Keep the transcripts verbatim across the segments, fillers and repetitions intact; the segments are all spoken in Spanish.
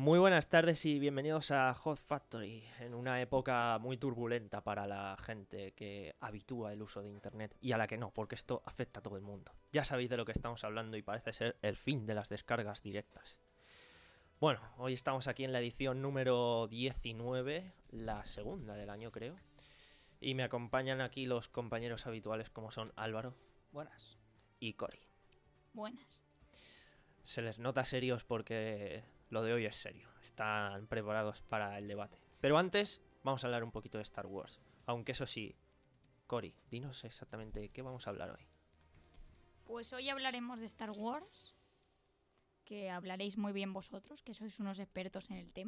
Muy buenas tardes y bienvenidos a Hot Factory, en una época muy turbulenta para la gente que habitúa el uso de internet y a la que no, porque esto afecta a todo el mundo. Ya sabéis de lo que estamos hablando y parece ser el fin de las descargas directas. Bueno, hoy estamos aquí en la edición número diecinueve, la segunda del año creo, y me acompañan aquí los compañeros habituales como son Álvaro. Buenas. Y Cori. Buenas. Se les nota serios porque lo de hoy es serio. Están preparados para el debate. Pero antes, vamos a hablar un poquito de Star Wars. Aunque eso sí, Cori, dinos exactamente qué vamos a hablar hoy. Pues hoy hablaremos de Star Wars, que hablaréis muy bien vosotros, que sois unos expertos en el tema.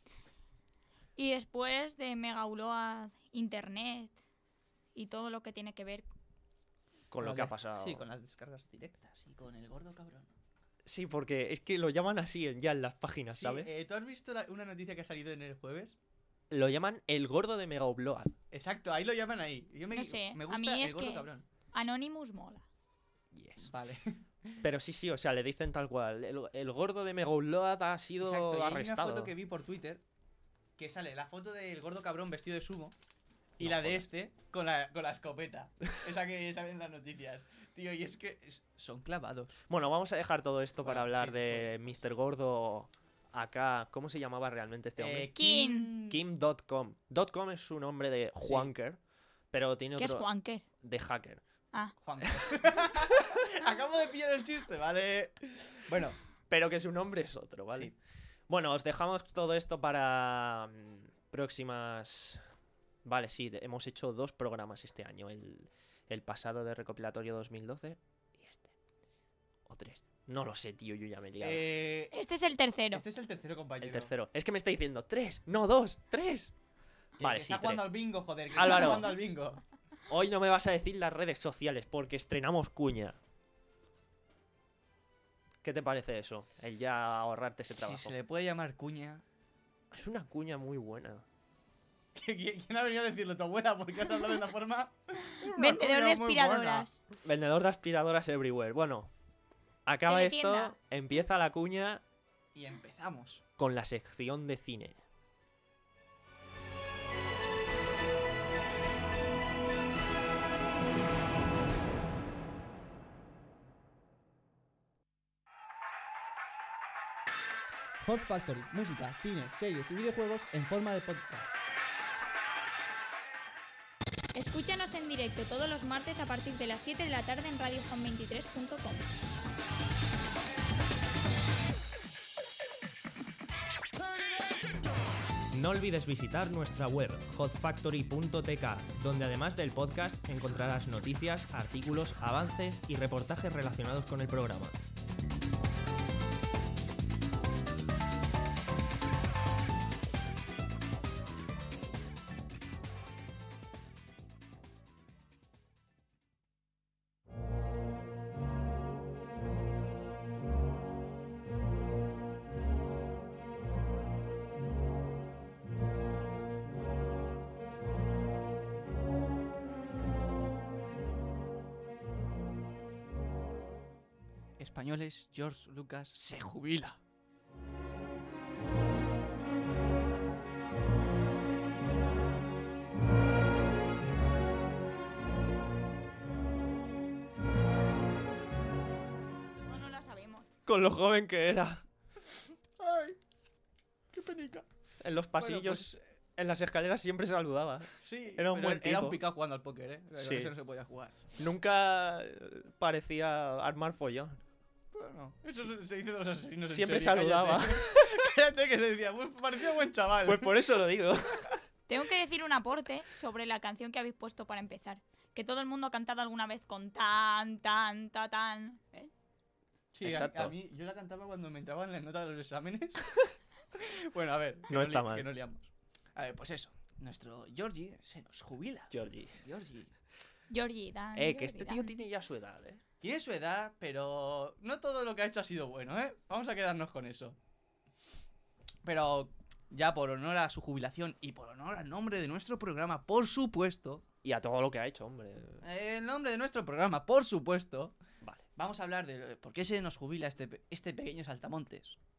Y después de Mega Upload, Internet y todo lo que tiene que ver Con lo que ha pasado. Sí, con las descargas directas y con el gordo cabrón. Sí, porque es que lo llaman así en, ya en las páginas, Sí, ¿sabes? eh, ¿tú has visto la- una noticia que ha salido en el jueves? Lo llaman el gordo de Mega Upload. Exacto, ahí lo llaman ahí. Yo me, No sé, me a gusta mí el es gordo que- cabrón. Anonymous mola. Yes. Vale. Pero sí, sí, o sea, le dicen tal cual. El, el gordo de Mega Upload ha sido Exacto, y hay arrestado. una foto que vi por Twitter que sale la foto del gordo cabrón vestido de sumo y No la de jodas. este con la, con la escopeta. Esa que sale en las noticias. Tío, y es que es- son clavados. Bueno, vamos a dejar todo esto para Bueno, hablar sí, de mister Gordo acá. ¿Cómo se llamaba realmente este hombre? Eh, Kim. Kim punto com. .com es su nombre de Sí. Juanker, pero tiene ¿Qué es otro Juanker? de hacker. Ah, Juan. Acabo de pillar el chiste, ¿vale? Bueno, Pero que su nombre es otro, ¿vale? Sí. Bueno, os dejamos todo esto para mm, próximas... Vale, sí, de- hemos hecho dos programas este año. El, el pasado de recopilatorio dos mil doce y este. O tres. No lo sé, tío, yo ya me he liado. eh, este es el tercero. este es el tercero, compañero. El tercero. Es que me está diciendo tres, no dos, tres. Que- Vale, que sí, está jugando tres. al bingo, joder. Que Álvaro. está jugando al bingo. Hoy no me vas a decir las redes sociales porque estrenamos cuña. ¿Qué te parece eso? El ya ahorrarte ese Si trabajo. se le puede llamar cuña. Es una cuña muy buena. ¿Qui- qui- ¿Quién ha venido a decirlo? ¿Tu abuela? Porque has hablado de una forma. Vendedor de Una cuña muy aspiradoras. Vendedor de aspiradoras everywhere. Bueno, acaba esto, Teletienda. empieza la cuña buena. Y empezamos. con la sección de cine. Hot Factory, música, cine, series y videojuegos en forma de podcast. Escúchanos en directo todos los martes a partir de las siete de la tarde en radio home veintitrés punto com. No olvides visitar nuestra web hot factory punto t k, donde además del podcast encontrarás noticias, artículos, avances y reportajes relacionados con el programa. Españoles, George Lucas se jubila. No, no la sabemos. Con lo joven que era. Ay, qué penica. En los pasillos, en las escaleras siempre saludaba. Sí, Era un pero buen Era tipo. un picado jugando al póker, ¿eh? Pero Sí. Eso no se podía jugar. Nunca eh, parecía armar follón. Bueno, eso se- se dice de los asesinos en Siempre serie, saludaba. Cállate. Cállate que se decía, pues parecía buen chaval. Pues por eso lo digo. Tengo que decir un aporte sobre la canción que habéis puesto para empezar. Que todo el mundo ha cantado alguna vez con tan, tan, ta, tan. ¿eh? Sí, a- Exacto. A, mí, yo la cantaba cuando me entraban las notas de los exámenes. Bueno, a ver, que No está li- mal. que no liamos. A ver, pues eso. Nuestro Georgie se nos jubila. Georgie. Georgie. Georgie, Dan. Eh, que Georgie, este tío Dan. tiene ya su edad, eh. Tiene su edad, pero no todo lo que ha hecho ha sido bueno, ¿eh? Vamos a quedarnos con eso. Pero ya por honor a su jubilación y por honor al nombre de nuestro programa, por supuesto, Y a todo lo que ha hecho, hombre. el nombre de nuestro programa, por supuesto, Vale. vamos a hablar de por qué se nos jubila este, pe- este pequeño saltamontes.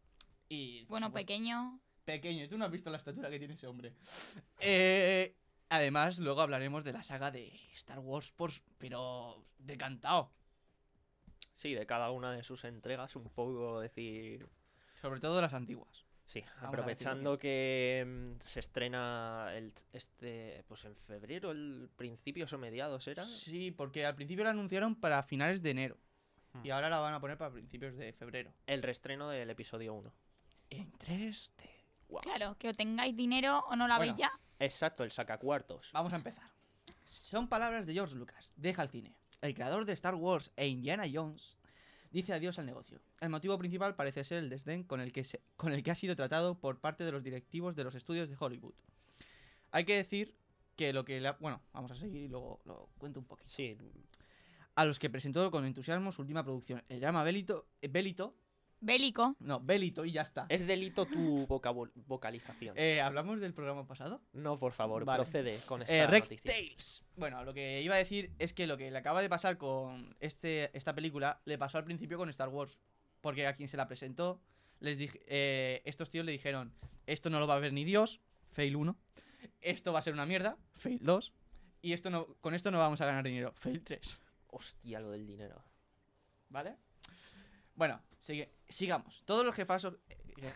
Y, Bueno, supuesto- pequeño. pequeño. Tú no has visto la estatura que tiene ese hombre. Eh, además, luego hablaremos de la saga de Star Wars, por, s- pero decantado. Sí, de cada una de sus entregas, un poco decir. Sobre todo las antiguas. Sí, a aprovechando que mm, se estrena el, este, pues en febrero, el principios o mediados era. Sí, porque al principio la anunciaron para finales de enero. Hmm. Y ahora la van a poner para principios de febrero. El reestreno del episodio uno. En tres D. Guau. Claro, que o tengáis dinero o no la Bueno. veis ya. Exacto, el sacacuartos. Vamos a empezar. Son palabras de George Lucas. Deja el cine. El creador de Star Wars e Indiana Jones dice adiós al negocio. El motivo principal parece ser el desdén con el que, se- con el que ha sido tratado por parte de los directivos de los estudios de Hollywood. Hay que decir que lo que le ha... Bueno, vamos a seguir y luego lo cuento un poquito. Sí, A los que presentó con entusiasmo su última producción, el drama Bélito... eh, Bélito... Bélico. No, Bélito y ya está. es delito tu vocabul- vocalización. Eh, ¿Hablamos del programa pasado? No, por favor, vale. procede con esta Eh, Rec noticia. Tales. Bueno, lo que iba a decir es que lo que le acaba de pasar con este, esta película le pasó al principio con Star Wars. Porque a quien se la presentó, les dije, eh, estos tíos le dijeron, esto no lo va a ver ni Dios, fail uno. Esto va a ser una mierda, fail dos. Y esto no, con esto no vamos a ganar dinero, fail tres. Hostia, lo del dinero. ¿Vale? Bueno, sigue, sigamos. Todos los jefasos... eh,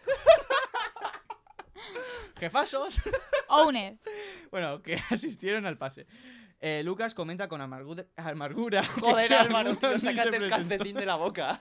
jefasos... Owner. Bueno, que asistieron al pase. Eh, Lucas comenta con amargura, amargura que Joder, Álvaro, algunos tío, ni se sácate el presentó. calcetín de la boca.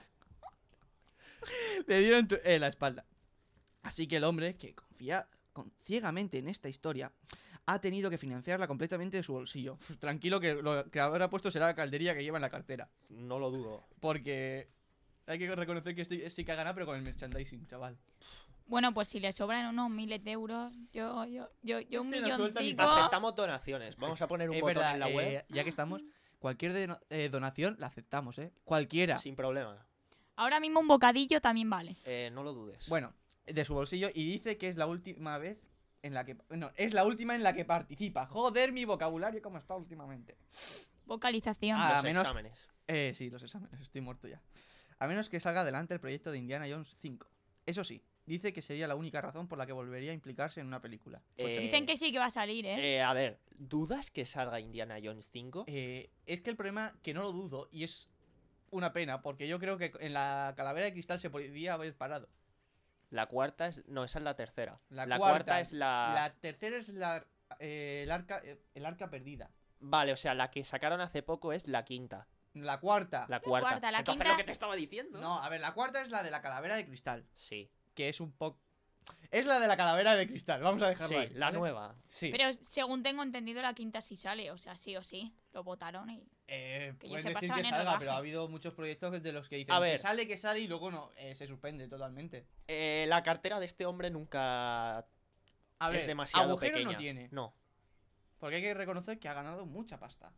Le dieron tu- eh, la espalda. Así que el hombre, que confía con- ciegamente en esta historia, ha tenido que financiarla completamente de su bolsillo. Pues tranquilo que lo que habrá puesto será la caldería que lleva en la cartera. No lo dudo. Porque hay que reconocer que este sí que ha ganado, pero con el merchandising, chaval. Bueno, pues si le sobran unos miles de euros, yo, yo, yo, yo un Se lo sueltan y milloncico. Aceptamos donaciones. Vamos a poner un Es botón verdad, en la web eh, ya que estamos, cualquier de- eh, donación la aceptamos, ¿eh? Cualquiera. sin problema. Ahora mismo un bocadillo también vale. Eh, no lo dudes. Bueno, de su bolsillo y dice que es la última vez en la que... No, es la última en la que participa. Joder, mi vocabulario cómo está últimamente. Vocalización. Ah, Los a menos- exámenes. Eh, sí, los exámenes, estoy muerto ya. A menos que salga adelante el proyecto de Indiana Jones cinco. Eso sí, dice que sería la única razón por la que volvería a implicarse en una película. Eh, Dicen que sí que va a salir, ¿eh? Eh, a ver, ¿dudas que salga Indiana Jones cinco? Eh, es que el problema, que no lo dudo, y es una pena, porque yo creo que en la calavera de cristal se podría haber parado. La cuarta es. No, esa es la tercera. La La, cuarta, cuarta es la... La tercera es la, eh, el, arca, eh, el arca perdida. Vale, o sea, la que sacaron hace poco es la quinta. La cuarta. La cuarta. cuarta, la Entonces quinta- lo que te estaba diciendo. No, a ver, la cuarta es la de la calavera de cristal, Sí. que es un poco... Es la de la calavera de cristal, vamos a dejarlo Sí, ahí, la ¿vale? nueva. Sí. Pero según tengo entendido, la quinta sí sale. O sea, sí o sí. Lo votaron y... Eh, Que yo pueden sepa, decir que estaban en salga, rodaje. pero ha habido muchos proyectos de los que dicen A que ver. sale, que sale y luego no, eh, se suspende totalmente. Eh, la cartera de este hombre nunca A ver, es demasiado agujero pequeña. no tiene, No. porque hay que reconocer que ha ganado mucha pasta.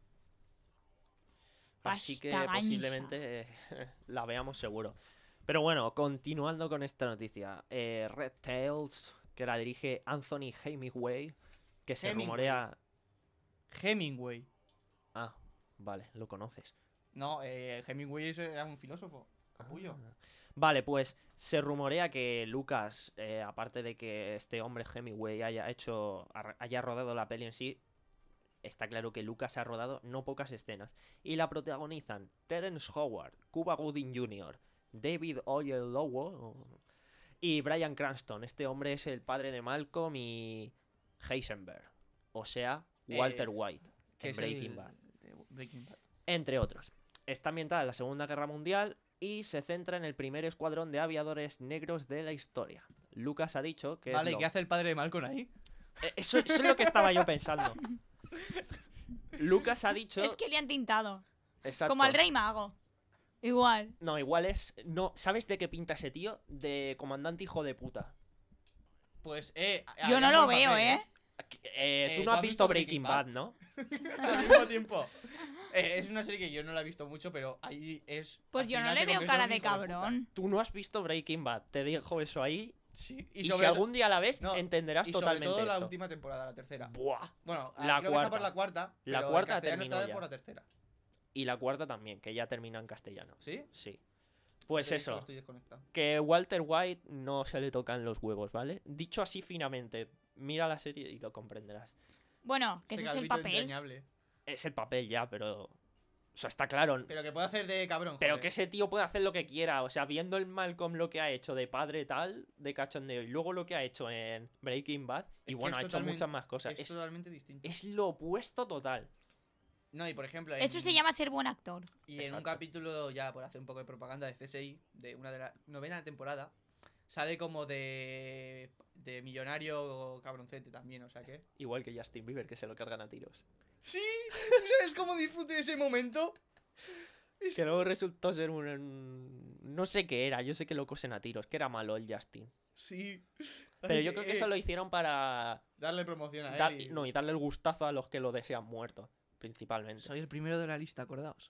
Así que Pasta gancha. posiblemente eh, la veamos seguro. Pero bueno, continuando con esta noticia. Eh, Red Tails, que la dirige Anthony Hemingway, que se Hemingway. rumorea... Hemingway. Ah, vale, lo conoces. No, eh, Hemingway es- era un filósofo. Capullo. Ah. Vale, pues se rumorea que Lucas, eh, aparte de que este hombre Hemingway haya hecho, ar- haya rodado la peli en sí, está claro que Lucas ha rodado no pocas escenas. Y la protagonizan Terence Howard, Cuba Gooding junior, David Oyelowo y Bryan Cranston. Este hombre es el padre de Malcolm y Heisenberg. O sea, Walter Eh, White Que en es Breaking el- Bad. de Breaking Bad. Entre otros. Está ambientada en la Segunda Guerra Mundial y se centra en el primer escuadrón de aviadores negros de la historia. Lucas ha dicho que... es Vale, ¿y lo- qué hace el padre de Malcolm ahí? Eh, Eso, eso es lo que estaba yo pensando. Lucas ha dicho... Es que le han tintado. Exacto. Como al Rey Mago. Igual. No, igual es... No, ¿sabes de qué pinta ese tío? De comandante hijo de puta. Pues, eh... Yo no hablando lo de veo, papel, ¿eh? Eh, Eh, tú no has visto Breaking Bad, ¿no? Al mismo tiempo. Eh, es una serie que yo no la he visto mucho, pero ahí es... Pues al yo no final le se veo convierte en cara un de hijo puta. cabrón. Tú no has visto Breaking Bad. Te dejo eso ahí. Sí, Y, y, si sobre to- algún día la ves, no, entenderás y sobre totalmente todo la esto. última temporada, la tercera. Buah. Bueno, La creo que está por cuarta. la cuarta. La pero en cuarta castellano terminó está ya. por la tercera. Y la cuarta también, que ya termina en castellano. ¿Sí? Sí. Pues Te he visto eso. que estoy desconectado. Que Walter White no se le tocan los huevos, ¿vale? Dicho así finamente, mira la serie y lo comprenderás. Bueno, que Ese eso es el calvito papel. entrañable. Es el papel ya, pero... O sea, está claro. Pero que puede hacer de cabrón. Pero joder. que ese tío puede hacer lo que quiera. O sea, viendo el Malcolm lo que ha hecho de padre tal, de cachondeo, y luego lo que ha hecho en Breaking Bad, y que bueno, es ha hecho totalmente- muchas más cosas. Es, Es, totalmente distinto. es lo opuesto total. No, y por ejemplo. Eso en- se llama ser buen actor. Y en un Exacto. capítulo, ya por hacer un poco de propaganda de C S I, de una de la novena temporada, sale como de. de millonario cabroncete también, o sea que. Igual que Justin Bieber, que se lo cargan a tiros. ¡Sí! ¿Tú sabes cómo disfruté ese momento? Que luego resultó ser un... No sé qué era, yo sé que lo cosen a tiros, que era malo el Justin. Sí. Pero Ay, yo creo que eh, eso lo hicieron para... Darle promoción a dar- él. y- No, y darle el gustazo a los que lo desean muerto, principalmente. Soy el primero de la lista, acordaos.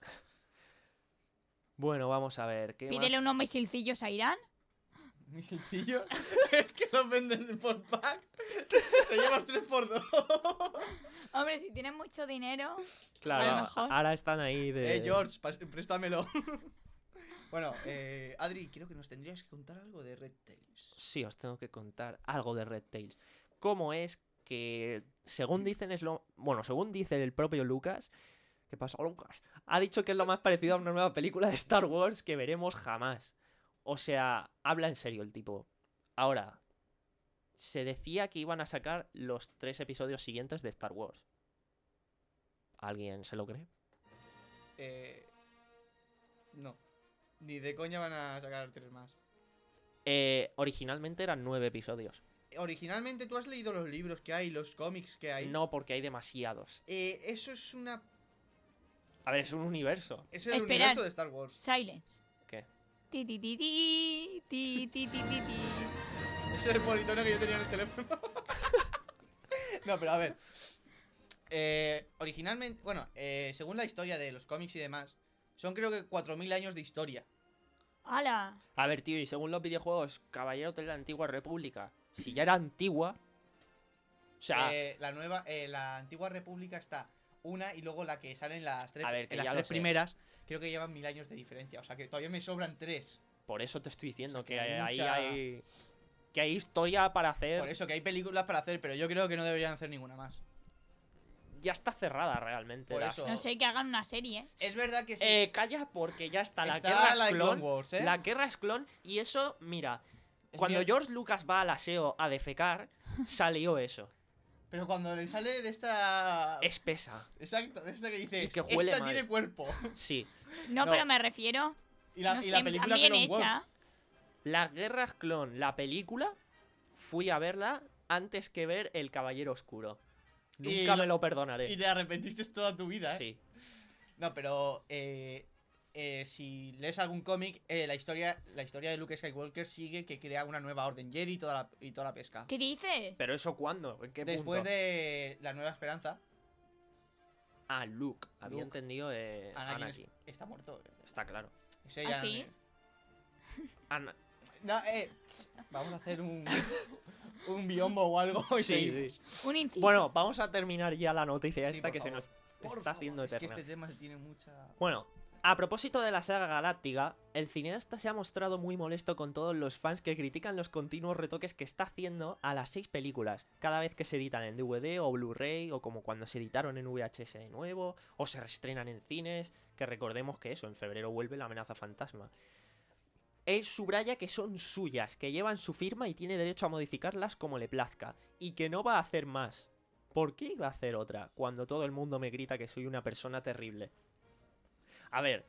Bueno, vamos a ver. ¿qué Pídele más? unos misilcillos a Irán. Muy sencillo. Es que los venden por pack. Te llevas tres por dos. Hombre, si tienes mucho dinero. Claro, a lo mejor. ahora están ahí de... Eh, George, pas- préstamelo. Bueno, eh, Adri, creo que nos tendrías que contar algo de Red Tails. Sí, os tengo que contar algo de Red Tails. ¿Cómo es que, según dicen, es lo... Bueno, según dice el propio Lucas... ¿Qué pasa, Lucas? Ha dicho que es lo más parecido a una nueva película de Star Wars que veremos jamás. O sea, habla en serio el tipo. Ahora, se decía que iban a sacar los tres episodios siguientes de Star Wars. ¿Alguien se lo cree? Eh, no. Ni de coña van a sacar tres más. Eh, originalmente eran nueve episodios. Originalmente, ¿tú has leído los libros que hay, los cómics que hay? No, porque hay demasiados. Eh, eso es una... A ver, es un universo. Eso es el Esperad. universo de Star Wars. Silence. ¿Qué? Ti, ti, ti, ti, ti, ti, ti, ti, ti. Ese es el politono que yo tenía en el teléfono. No, pero a ver. Eh, originalmente, bueno, eh, según la historia de los cómics y demás, son creo que cuatro mil años de historia. ¡Hala! A ver, tío, y según los videojuegos, Caballeros de la Antigua República, si ya era antigua... O sea, Eh, la nueva, eh, la antigua república está una y luego la que salen las tres, A ver, que en las ya lo tres sé. primeras, creo que llevan mil años de diferencia. O sea que todavía me sobran tres. por eso te estoy diciendo O sea, que que hay ahí mucha- hay... Que hay historia para hacer... Por eso que hay películas para hacer, pero yo creo que no deberían hacer ninguna más. Ya está cerrada realmente. Por la- eso. No sé, que hagan una serie, ¿eh? Es verdad que sí. Eh, calla porque ya está, la Está guerra la es de clon. Clone Wars, ¿eh? La guerra es clon y eso, mira, Es cuando mier- George Lucas va al aseo a defecar, salió eso. Pero cuando le sale de esta... Espesa. Exacto, de esta que dice, Y que huele esta mal. tiene cuerpo. Sí. No, No. pero me refiero. Y la, no y sé, la película bien Clone Wars. hecha. La guerra es clon, la película, fui a verla antes que ver El Caballero Oscuro. Y Nunca lo- me lo perdonaré. Y te arrepentiste toda tu vida, ¿eh? Sí. No, pero eh, eh, si lees algún cómic, eh, la historia la historia de Luke Skywalker sigue que crea una nueva orden Jedi y toda la, y toda la pesca. ¿Qué dices? ¿Pero eso cuándo? ¿En qué Después punto? de la Nueva Esperanza, Ah, Luke. Había Luke. entendido eh, Anakin, Anakin. es- está muerto. Está claro. Ese ¿Ah, ya sí? Ana- No, eh, vamos a hacer un, un biombo o algo y Sí, seguimos. sí. Un inciso. Bueno, vamos a terminar ya la noticia Sí, esta por que se favor. nos Por está favor, haciendo es que eterna. este tema tiene mucha... Bueno, a propósito de la saga galáctica, el cineasta se ha mostrado muy molesto con todos los fans que critican los continuos retoques que está haciendo a las seis películas, cada vez que se editan en D V D o Blu-ray, o como cuando se editaron en V H S de nuevo, o se reestrenan en cines, que recordemos que eso, en febrero vuelve La Amenaza Fantasma. Él subraya que son suyas, que llevan su firma y tiene derecho a modificarlas como le plazca, y que no va a hacer más. ¿Por qué iba a hacer otra cuando todo el mundo me grita que soy una persona terrible? A ver,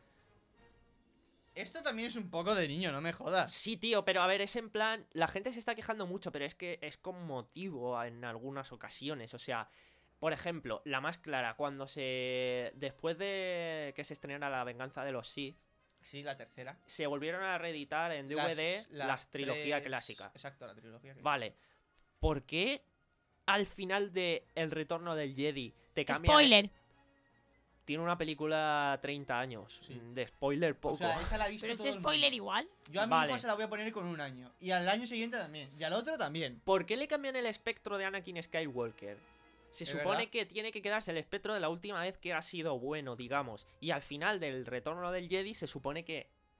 Esto también es un poco de niño, no me jodas. sí, tío, pero a ver, es en plan... La gente se está quejando mucho, pero es que es con motivo en algunas ocasiones. O sea, por ejemplo, la más clara, cuando se... Después de que se estrenara La Venganza de los Sith, Sí, la tercera. se volvieron a reeditar en D V D las, trilogía tres- clásica. Exacto, la trilogía clásica. Vale, ¿por qué al final de El Retorno del Jedi te cambian... Spoiler. Tiene una película treinta años. Sí. De spoiler poco. O sea, esa la ha visto Pero todo es el spoiler mundo. igual. Yo a mi Vale. hijo se la voy a poner con un año. Y al año siguiente también. Y al otro también. ¿Por qué le cambian el espectro de Anakin Skywalker? Se Es supone verdad. que tiene que quedarse el espectro de la última vez que ha sido bueno, digamos. Y al final del Retorno del Jedi se supone que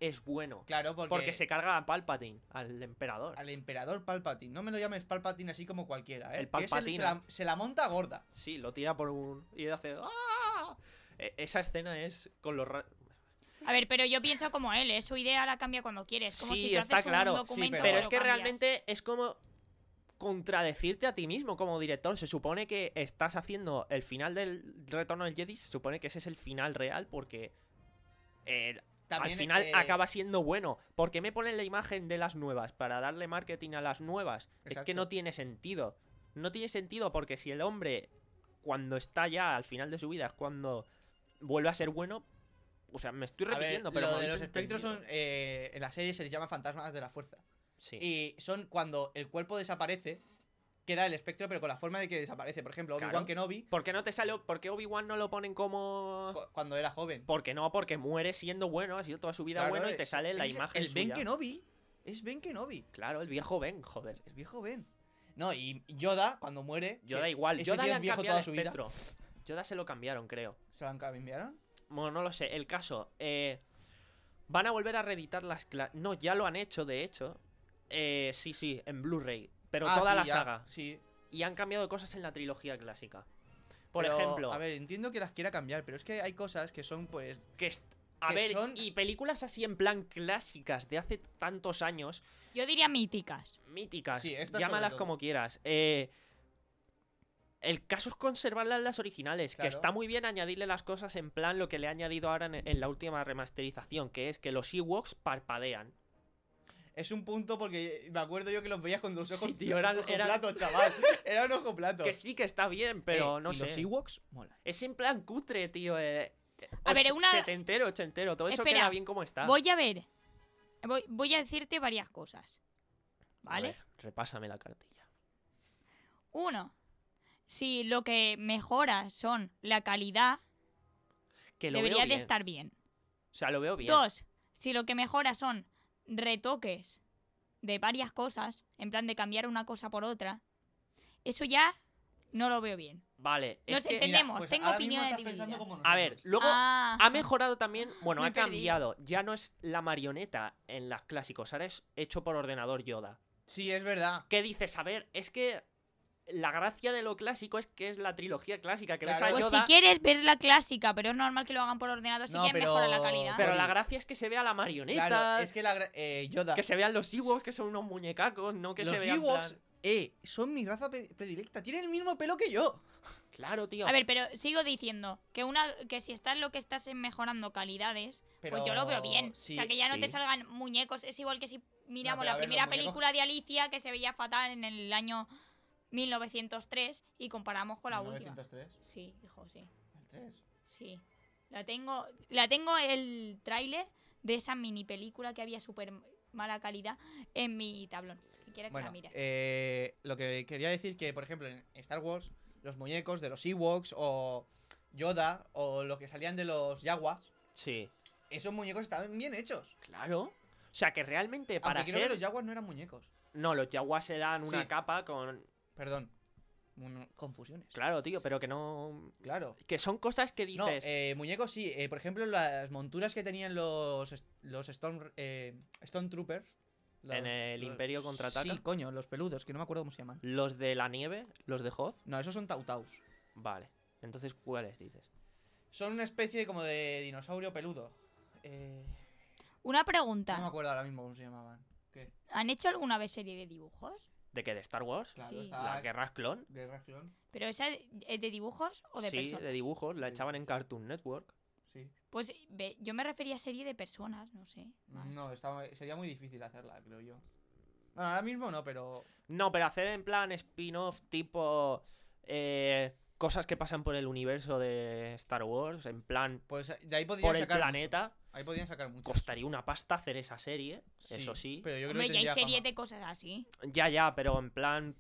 es bueno. Claro, porque, Porque se carga a Palpatine, al emperador. al emperador Palpatine. No me lo llames Palpatine así como cualquiera, ¿eh? El Que es Palpatine. se, la, se la monta gorda. Sí, lo tira por un... y hace... ¡ah! E- Esa escena es con los... ra- A ver, pero yo pienso como él, ¿eh? Su idea la cambia cuando quiere. Es como Sí, si tú está haces un claro. documento Sí, Pero y es lo que cambias. realmente es como contradecirte a ti mismo como director. Se supone que estás haciendo el final del Retorno del Jedi, se supone que ese es el final real porque eh, También, al final eh, acaba siendo bueno. ¿Por qué me ponen la imagen de las nuevas? ¿Para darle marketing a las nuevas? Es que Exacto. no tiene sentido. No tiene sentido porque si el hombre, cuando está ya al final de su vida, es cuando vuelve a ser bueno. O sea, me estoy A ver, repitiendo, pero lo me de habéis los espectros entendido. son, eh, en la serie se les llama fantasmas de la fuerza. Sí. Y son cuando el cuerpo desaparece, queda el espectro, pero con la forma de que desaparece. Por ejemplo, Obi-Wan Claro. Kenobi, ¿Por qué no te sale? ¿Por qué Obi-Wan no lo ponen como...? cu- cuando era joven. ¿Por qué no? Porque muere siendo bueno, ha sido toda su vida Claro, bueno y te es- sale la es imagen El Ben suya. Kenobi es Ben Kenobi. Claro, el viejo Ben, joder. El viejo Ben. No, y Yoda, cuando muere. Yoda que igual. ese Yoda tío le es han viejo cambiado toda el su vida. espectro. Yoda se lo cambiaron, creo. ¿Se lo han cambiaron? Bueno, no lo sé. El caso, eh, van a volver a reeditar las cla- No, ya lo han hecho, de hecho. Eh, sí, sí, en Blu-ray. Pero Ah, toda sí, la ya, saga. Sí. Y han cambiado cosas en la trilogía clásica. Por Pero, ejemplo, A ver, entiendo que las quiera cambiar, pero es que hay cosas que son, pues. que est- a que ver, son- y películas así en plan clásicas de hace tantos años, Yo diría míticas. míticas, Sí, estas llámalas sobre todo. como quieras. Eh, el caso es conservarlas las originales, que Claro. está muy bien añadirle las cosas en plan lo que le he añadido ahora en, en la última remasterización, que es que los Ewoks parpadean. Es un punto porque me acuerdo yo que los veías con los ojos. Sí, tío, eran- un ojo eran- plato, chaval. Era un ojo plato. Que sí que está bien, pero Eh, no y sé. Los Ewoks, mola. Es en plan cutre, tío. Eh, A ver, och- una- setentero, ochentero, todo eso Espera, queda bien como está. Voy a ver. Voy, voy a decirte varias cosas. A ¿Vale? ver, repásame la cartilla. Uno, si lo que mejora son la calidad, Que lo debería veo de bien. estar bien. O sea, lo veo bien. Dos, si lo que mejora son retoques de varias cosas, en plan de cambiar una cosa por otra, eso ya no lo veo bien. Vale, Nos es que... ente- Entendemos, tengo ahora mismo opiniones estás pensando divididas. como A ver, nosotros. luego Ah, ha mejorado también... Bueno, Me ha perdí. cambiado. Ya no es la marioneta en las clásicos, ahora es hecho por ordenador Yoda. Sí, es verdad. ¿Qué dices? A ver, es que... La gracia de lo clásico es que es la trilogía clásica, que Claro. ves a pues Yoda... si quieres ves la clásica, pero es normal que lo hagan por ordenador si No, quieren pero- mejorar la calidad. Pero Bueno, la y- gracia es que se vea la marioneta, Claro, es que la gra- eh, Yoda. que se vean los Ewoks, que son unos muñecacos, no que los se vean... Ewoks, plan- eh, son mi raza pe- predilecta. Tienen el mismo pelo que yo. Claro, tío. A ver, pero sigo diciendo que una que si estás lo que estás en mejorando calidades, Pero pues yo lo veo bien. sí, o sea, que ya no te sí. salgan muñecos. Es igual que si miramos pero la a ver, primera los muñecos- película de Alicia, que se veía fatal en el año mil novecientos tres, y comparamos con la mil última. novecientos tres. Sí, hijo, sí. El tres. Sí. La tengo, la tengo el tráiler de esa mini película que había súper mala calidad en mi tablón. Si quieres que Bueno, la mires. eh, lo que quería decir que, por ejemplo, en Star Wars, los muñecos de los Ewoks o Yoda o lo que salían de los Jaguars, Sí. esos muñecos estaban bien hechos. Claro. O sea, que realmente para Aunque creo ser... que los Jaguars no eran muñecos. No, los Jaguars eran una Sí. capa con... Perdón. Bueno, confusiones. Claro, tío, pero que no... Claro. Que son cosas que No, dices... eh, muñecos sí. Eh, por ejemplo, las monturas que tenían los, est- los Storm, eh, Stormtroopers. los- En el los- Imperio Contraataca. Sí, coño, los peludos, que no me acuerdo cómo se llaman. Los de la nieve, los de Hoth. No, esos son Tautaus. Vale. Entonces, ¿cuáles dices? Son una especie como de dinosaurio peludo. Eh, Una pregunta. no me acuerdo ahora mismo cómo se llamaban. ¿Qué? ¿Han hecho alguna vez serie de dibujos? ¿De qué? ¿De Star Wars? Claro, Sí. está ¿Las guerras clon? Guerra Clon. ¿Pero esa es de dibujos o de Sí, personas? de dibujos. La echaban en Cartoon Network. Sí. Pues ve, yo me refería a serie de personas, no sé. más. No, estaba- sería muy difícil hacerla, creo yo. Bueno, ahora mismo no, pero. No, pero hacer en plan spin-off tipo... eh, cosas que pasan por el universo de Star Wars. En plan... Pues de ahí podrían Por el sacar. planeta. mucho. Ahí podrían sacar mucho. Costaría una pasta hacer esa serie. Eso sí. Pero yo creo Hombre, que ya hay tendría series fama. de cosas así. Ya, ya, pero en plan...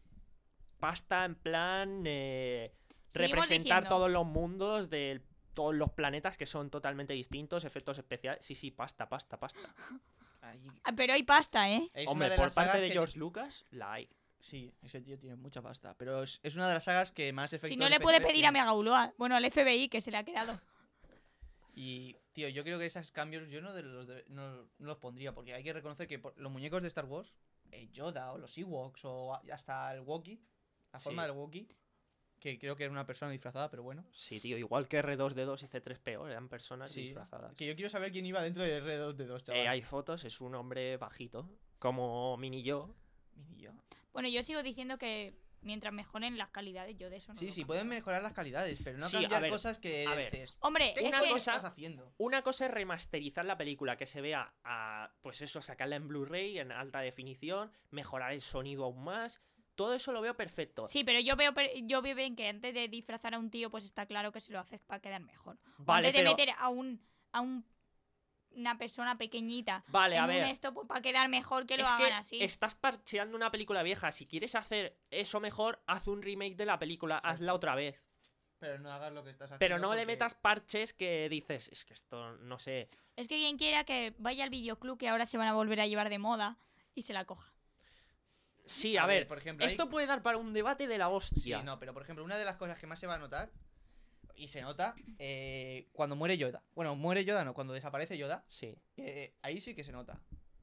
Pasta, en plan... eh, Seguimos representar diciendo. todos los mundos de todos los planetas que son totalmente distintos, efectos especiales. Sí, sí, pasta, pasta, pasta. Ahí- Ah, pero hay pasta, ¿eh? es Hombre, una de por las parte sagas de que- George Lucas, la hay. Sí, ese tío tiene mucha pasta. Pero es, es una de las sagas que más efectos Si no le puede especiales pedir a tiene. Megauloa. Bueno, al F B I, que se le ha quedado. Y, tío, yo creo que esos cambios yo no, de los, de- no, no los pondría, porque hay que reconocer que por- los muñecos de Star Wars, eh, Yoda o los Ewoks o a- hasta el Wookiee, la Sí. forma del Wookiee, que creo que era una persona disfrazada, pero bueno. Sí, tío, igual que R dos D dos y C tres P O eran personas Sí, disfrazadas. que yo quiero saber quién iba dentro de R dos D dos, chaval. Eh, hay fotos, es un hombre bajito, como mini yo. Mini yo. Bueno, yo sigo diciendo que mientras mejoren las calidades, yo de eso no Sí, lo sí, cambio. pueden mejorar las calidades, pero no Sí, a cambiar ver, cosas que a ver. dices. Hombre, ¿Qué es una que... coño cosa- estás haciendo? Una cosa es remasterizar la película, que se vea a, pues eso, sacarla en Blu-ray, en alta definición, mejorar el sonido aún más. Todo eso lo veo perfecto. Sí, pero yo veo, per- yo veo bien que antes de disfrazar a un tío, pues está claro que se lo haces para quedar mejor. O Vale, antes de pero... meter a un a un, una persona pequeñita Vale, en a un ver. esto, pues para quedar mejor que lo Es hagan que así. estás parcheando una película vieja. Si quieres hacer eso mejor, haz un remake de la película, Exacto. hazla otra vez. Pero no hagas lo que estás haciendo. Pero no le porque- metas parches que dices, es que esto, no sé. Es que quien quiera que vaya al videoclub, que ahora se van a volver a llevar de moda, y se la coja. Sí, a, ver, por ejemplo, esto hay- puede dar para un debate de la Sí, hostia. no, pero por ejemplo, una de las cosas que más se va a notar, y se nota, eh, cuando muere Yoda. Bueno, muere Yoda no, cuando desaparece Yoda, Sí. que ahí sí que se nota.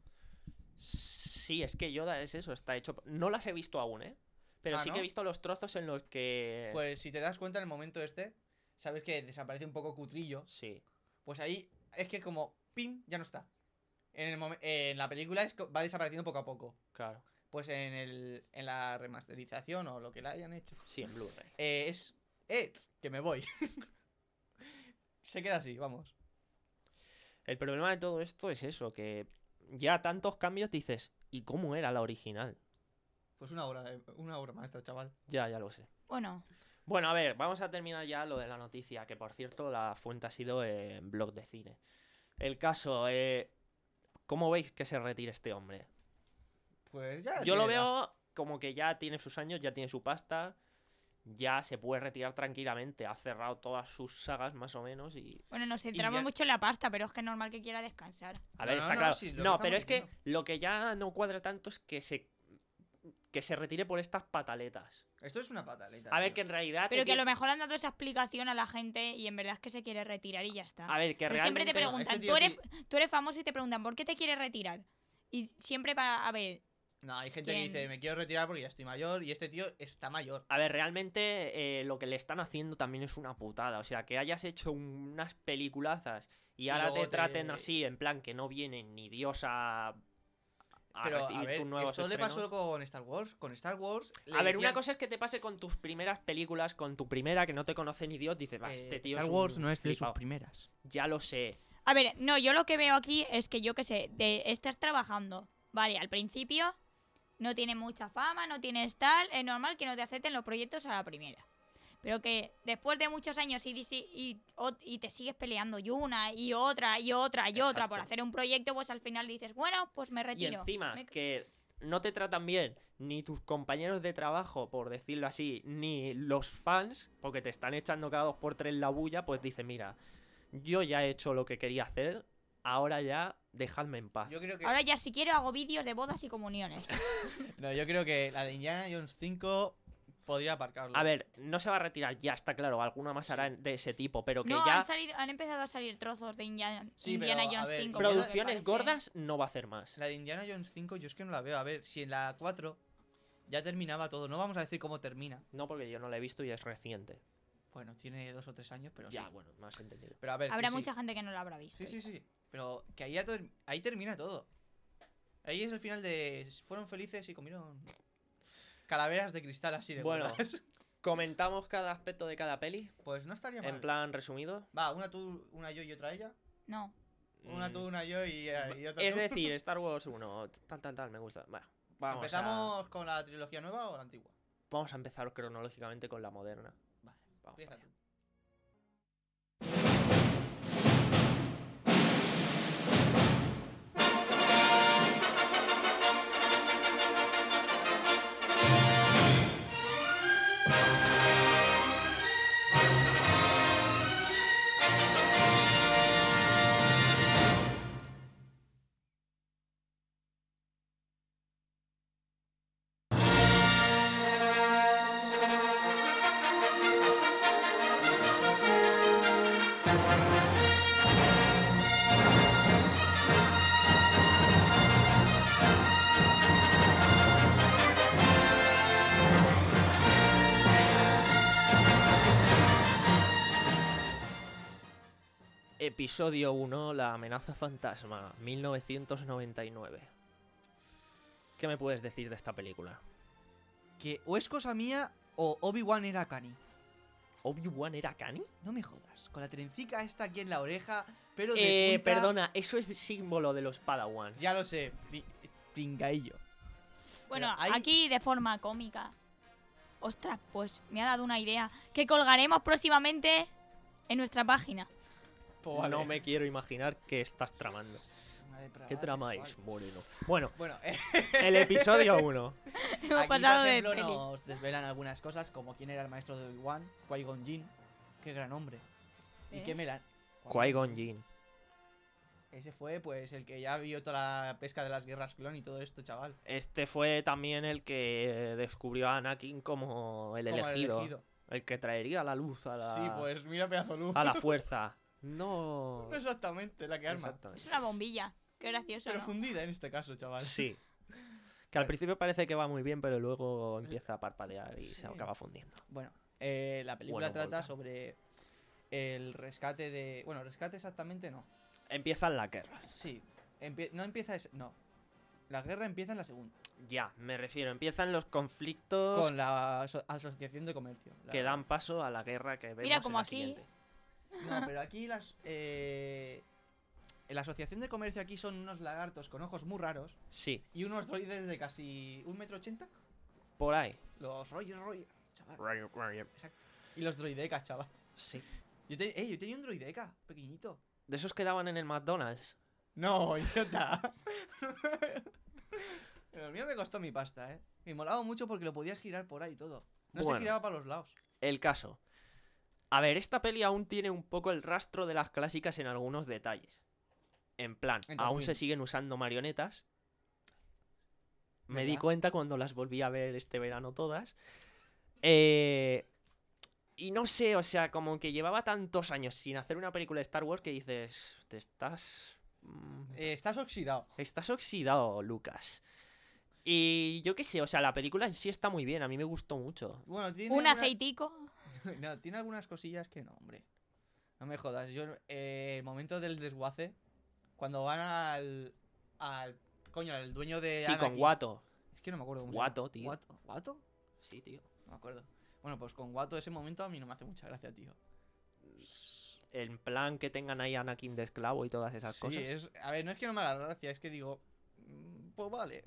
Sí, es que Yoda es eso, está hecho. No las he visto aún, ¿eh? Pero Ah, sí ¿no? que he visto los trozos en los que. Pues si te das cuenta en el momento este, sabes que desaparece un poco cutrillo. Sí. Pues ahí es que como, ¡pim!, ya no está. En, el momen- en la película es, co- va desapareciendo poco a poco. Claro. Pues en, el, en la remasterización o lo que la hayan hecho, Sí, en Blu-ray. eh, es, ¡eh! Que me voy. Se queda así, vamos. El problema de todo esto es eso, que ya tantos cambios dices, ¿y cómo era la original? Pues una obra, de- una obra maestra, chaval. Ya, ya lo sé. Bueno, Bueno, a ver, vamos a terminar ya lo de la noticia, que por cierto la fuente ha sido en Blog de Cine. El caso, eh, ¿cómo veis que se retire este hombre? Pues ya. Yo lo tiene edad. veo como que ya tiene sus años, ya tiene su pasta, ya se puede retirar tranquilamente, ha cerrado todas sus sagas más o menos y... bueno, nos centramos ya- mucho en la pasta, pero es que es normal que quiera descansar. A No, ver, no, está no, claro. sí, lo que no, estamos pero es que diciendo. lo que ya no cuadra tanto es que se... que se retire por estas pataletas. Esto es una pataleta. A ver, tío. que en realidad... te Pero que a tiene- lo mejor han dado esa explicación a la gente y en verdad es que se quiere retirar y ya está. A ver, que Pero siempre te realmente... No, este preguntan, tío ¿tú eres, sí- tú eres famoso y te preguntan, ¿por qué te quieres retirar? Y siempre para, a ver, No, hay gente ¿Quién? que dice, me quiero retirar porque ya estoy mayor y este tío está mayor. A ver, realmente eh, lo que le están haciendo también es una putada. O sea, que hayas hecho unas peliculazas y Y ahora luego te traten te- así, en plan que no viene ni Dios a, a Pero a recibir ver, tus nuevos esto le estrenos. pasó con Star Wars. Con Star Wars. le A ver, una decían, cosa es que te pase con tus primeras películas, con tu primera que no te conoce ni Dios, dices, va, eh, este tío Star es Wars un no es de sus flipao". primeras. Ya lo sé. a ver, no, yo lo que veo aquí es que yo qué sé, de, estás trabajando, vale, al principio no tienes mucha fama, no tienes tal, es normal que no te acepten los proyectos a la primera. Pero que después de muchos años y, disi- y, o- y te sigues peleando y una y otra y otra y otra por Exacto. hacer un proyecto, pues al final dices, bueno, pues me Y retiro. encima, Me- que no te tratan bien ni tus compañeros de trabajo, por decirlo así, ni los fans, porque te están echando cada dos por tres la bulla, pues dice, mira, yo ya he hecho lo que quería hacer, ahora ya dejadme en paz. Yo creo que. Ahora ya si quiero hago vídeos de bodas y comuniones. No, yo creo que la de Indiana Jones cinco podría aparcarlo. A ver, no se va a retirar ya, está claro, alguna más hará de ese tipo, pero que No, ya han, salido, han empezado a salir trozos de Indiana, Sí, Indiana pero, a Jones ver, cinco. Indiana- que me producciones parece- gordas no va a hacer más. La de Indiana Jones cinco yo es que no la veo. A ver, si en la cuatro ya terminaba todo. No vamos a decir cómo termina. No, porque yo no la he visto y es reciente. Bueno, tiene dos o tres años, pero Ya, sí. bueno, me has entendido. Pero a ver, que Habrá sí. mucha gente que no lo habrá visto. Sí, sí, sí. Pero que ahí, ya ter- ahí termina todo. Ahí es el final de... Fueron felices y comieron calaveras de cristal así de Bueno. gordas. ¿Comentamos cada aspecto de cada peli? Pues no estaría mal. En plan resumido. Va, una tú, una yo y otra ella. No. Una Mm, tú, una yo y, eh, y otra Es tú. decir, Star Wars uno, tal, tal, tal, me gusta. Bueno, vamos, a, ¿Empezamos con la trilogía nueva o la antigua? vamos a empezar cronológicamente con la moderna. Vale, Vamos empieza para tú. allá. Episodio uno, La amenaza fantasma, mil novecientos noventa y nueve. ¿Qué me puedes decir de esta película? Que o es cosa mía o Obi-Wan era Cani. ¿Obi-Wan era Cani? No me jodas. Con la trencica esta aquí en la oreja, pero de Eh, punta... perdona, eso es símbolo de los Padawans. Ya lo sé. pri- Pringaillo. Bueno, Pero hay- aquí de forma cómica. Ostras, pues me ha dado una idea que colgaremos próximamente en nuestra página. Pues vale. No me quiero imaginar qué estás tramando. Una depravada ¿Qué trama sexual. es, Moreno? Bueno, Bueno, eh, el episodio uno. Hemos aquí, pasado por de ejemplo, peli. nos desvelan algunas cosas, como quién era el maestro de Obi-Wan, Qui-Gon Jinn. Qué gran hombre. Y ¿Eh? qué melan. Qui-Gon Jinn. Ese fue, pues, el que ya vio toda la pesca de las guerras clon y todo esto, chaval. Este fue también el que descubrió a Anakin como el Como el elegido. El, elegido. que traería la luz a la, Sí, pues, mira pedazo de luz. a la fuerza. No. No exactamente la que arma. Exactamente. Es una bombilla. Qué gracioso, Pero ¿no? fundida en este caso, chaval. Sí. Que al principio parece que va muy bien, pero luego empieza a parpadear y se Sí. acaba fundiendo. Bueno, eh, la película Bueno, trata volta. sobre el rescate de... Bueno, rescate exactamente no. Empiezan las guerras. Sí. empie- No empieza... Es... No. La guerra empieza en la segunda. Ya, me refiero. Empiezan los conflictos Con la aso- Asociación de Comercio. la- que dan paso a la guerra que vemos Mira, como en la aquí. siguiente. No, pero aquí las... Eh... La Asociación de Comercio aquí son unos lagartos con ojos muy raros Sí, y unos droides de casi un metro ochenta. por ahí. Los Roger Roger, chaval. Y los droidecas, chaval. Sí. Yo, te- eh, yo tenía un droideca, pequeñito. De esos que daban en el McDonald's. No, idiota. El mío me costó mi pasta, eh. Y molaba mucho porque lo podías girar por ahí todo. No Bueno. se giraba para los lados. El caso. A ver, esta peli aún tiene un poco el rastro de las clásicas en algunos detalles. En plan, En aún Tatooine. se siguen usando marionetas. Me di ¿Verdad? cuenta cuando las volví a ver este verano todas. Eh, y no sé, o sea, como que llevaba tantos años sin hacer una película de Star Wars que dices, te estás... mm, Eh, estás oxidado. Estás oxidado, Lucas. Y yo qué sé, o sea, la película en sí está muy bien, a mí me gustó mucho. Bueno, tiene Un alguna- aceitico. No, tiene algunas cosillas que no, hombre. No me jodas. Yo, eh, el momento del desguace, cuando van al. al. Coño, al dueño de. Sí, con Anakin. Guato. Es que no me acuerdo cómo se Guato, llama. tío. ¿Guato? ¿Guato? Sí, tío. No me acuerdo. Bueno, pues con Guato ese momento a mí no me hace mucha gracia, tío. En plan que tengan ahí a Anakin de esclavo y todas esas Sí, cosas. es. A ver, no es que no me haga gracia, es que digo. mm, Pues vale.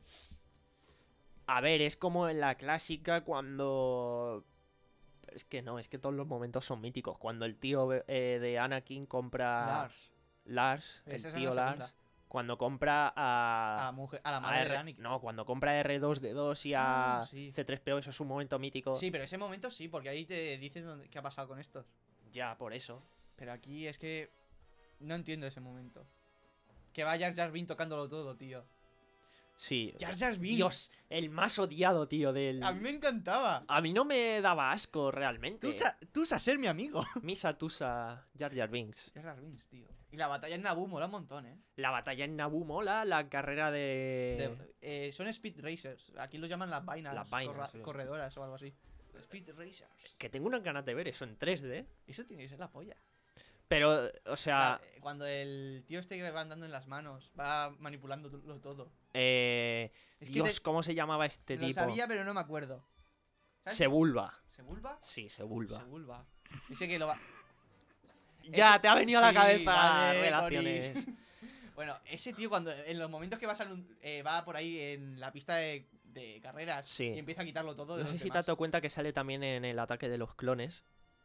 A ver, es como en la clásica cuando... Es que no, es que todos los momentos son míticos. Cuando el tío eh, de Anakin compra... Lars. Lars, el Esa es en tío la Lars. segunda. Cuando compra a... A la mujer. A la a madre R- de Anakin. No, cuando compra a R dos D dos y a Ah, sí. C tres P O, eso es un momento mítico. Sí, pero ese momento sí, porque ahí te dicen dónde- qué ha pasado con estos. Ya, por eso. Pero aquí es que no entiendo ese momento. Que va Jar Jar Binks tocándolo todo, tío. Sí. Jar Jar Binks. Dios, el más odiado, tío, del... A mí me encantaba. A mí no me daba asco, realmente. Tú, sa- tú sa ser mi amigo. Misa Tusa Jar Jar Binks. Jar Jar Binks, tío. Y la batalla en Naboo mola un montón, ¿eh? La batalla en Naboo mola, la carrera de... De- eh, son Speed Racers. Aquí los llaman las vainas. Las vainas, corra- sí. Corredoras o algo así. Speed Racers. Que tengo unas ganas de ver eso en tres D. Eso tiene que ser la polla. Pero, o sea, La- eh, cuando el tío este que va andando en las manos, va manipulándolo todo. eh, Es que Dios, te- ¿cómo se llamaba este Lo tipo? sabía, pero no me acuerdo. ¿Sabes? Sebulba. ¿Sebulba? Sí, Sebulba. Sebulba. Ese que lo va. Ya, Ese- te ha venido a la sí, cabeza vale, relaciones. Bueno, ese tío cuando en los momentos que va, salu- eh, va por ahí en la pista de, de carreras Sí. y empieza a quitarlo todo de No sé los si te demás. has dado cuenta que sale también en el ataque de los clones.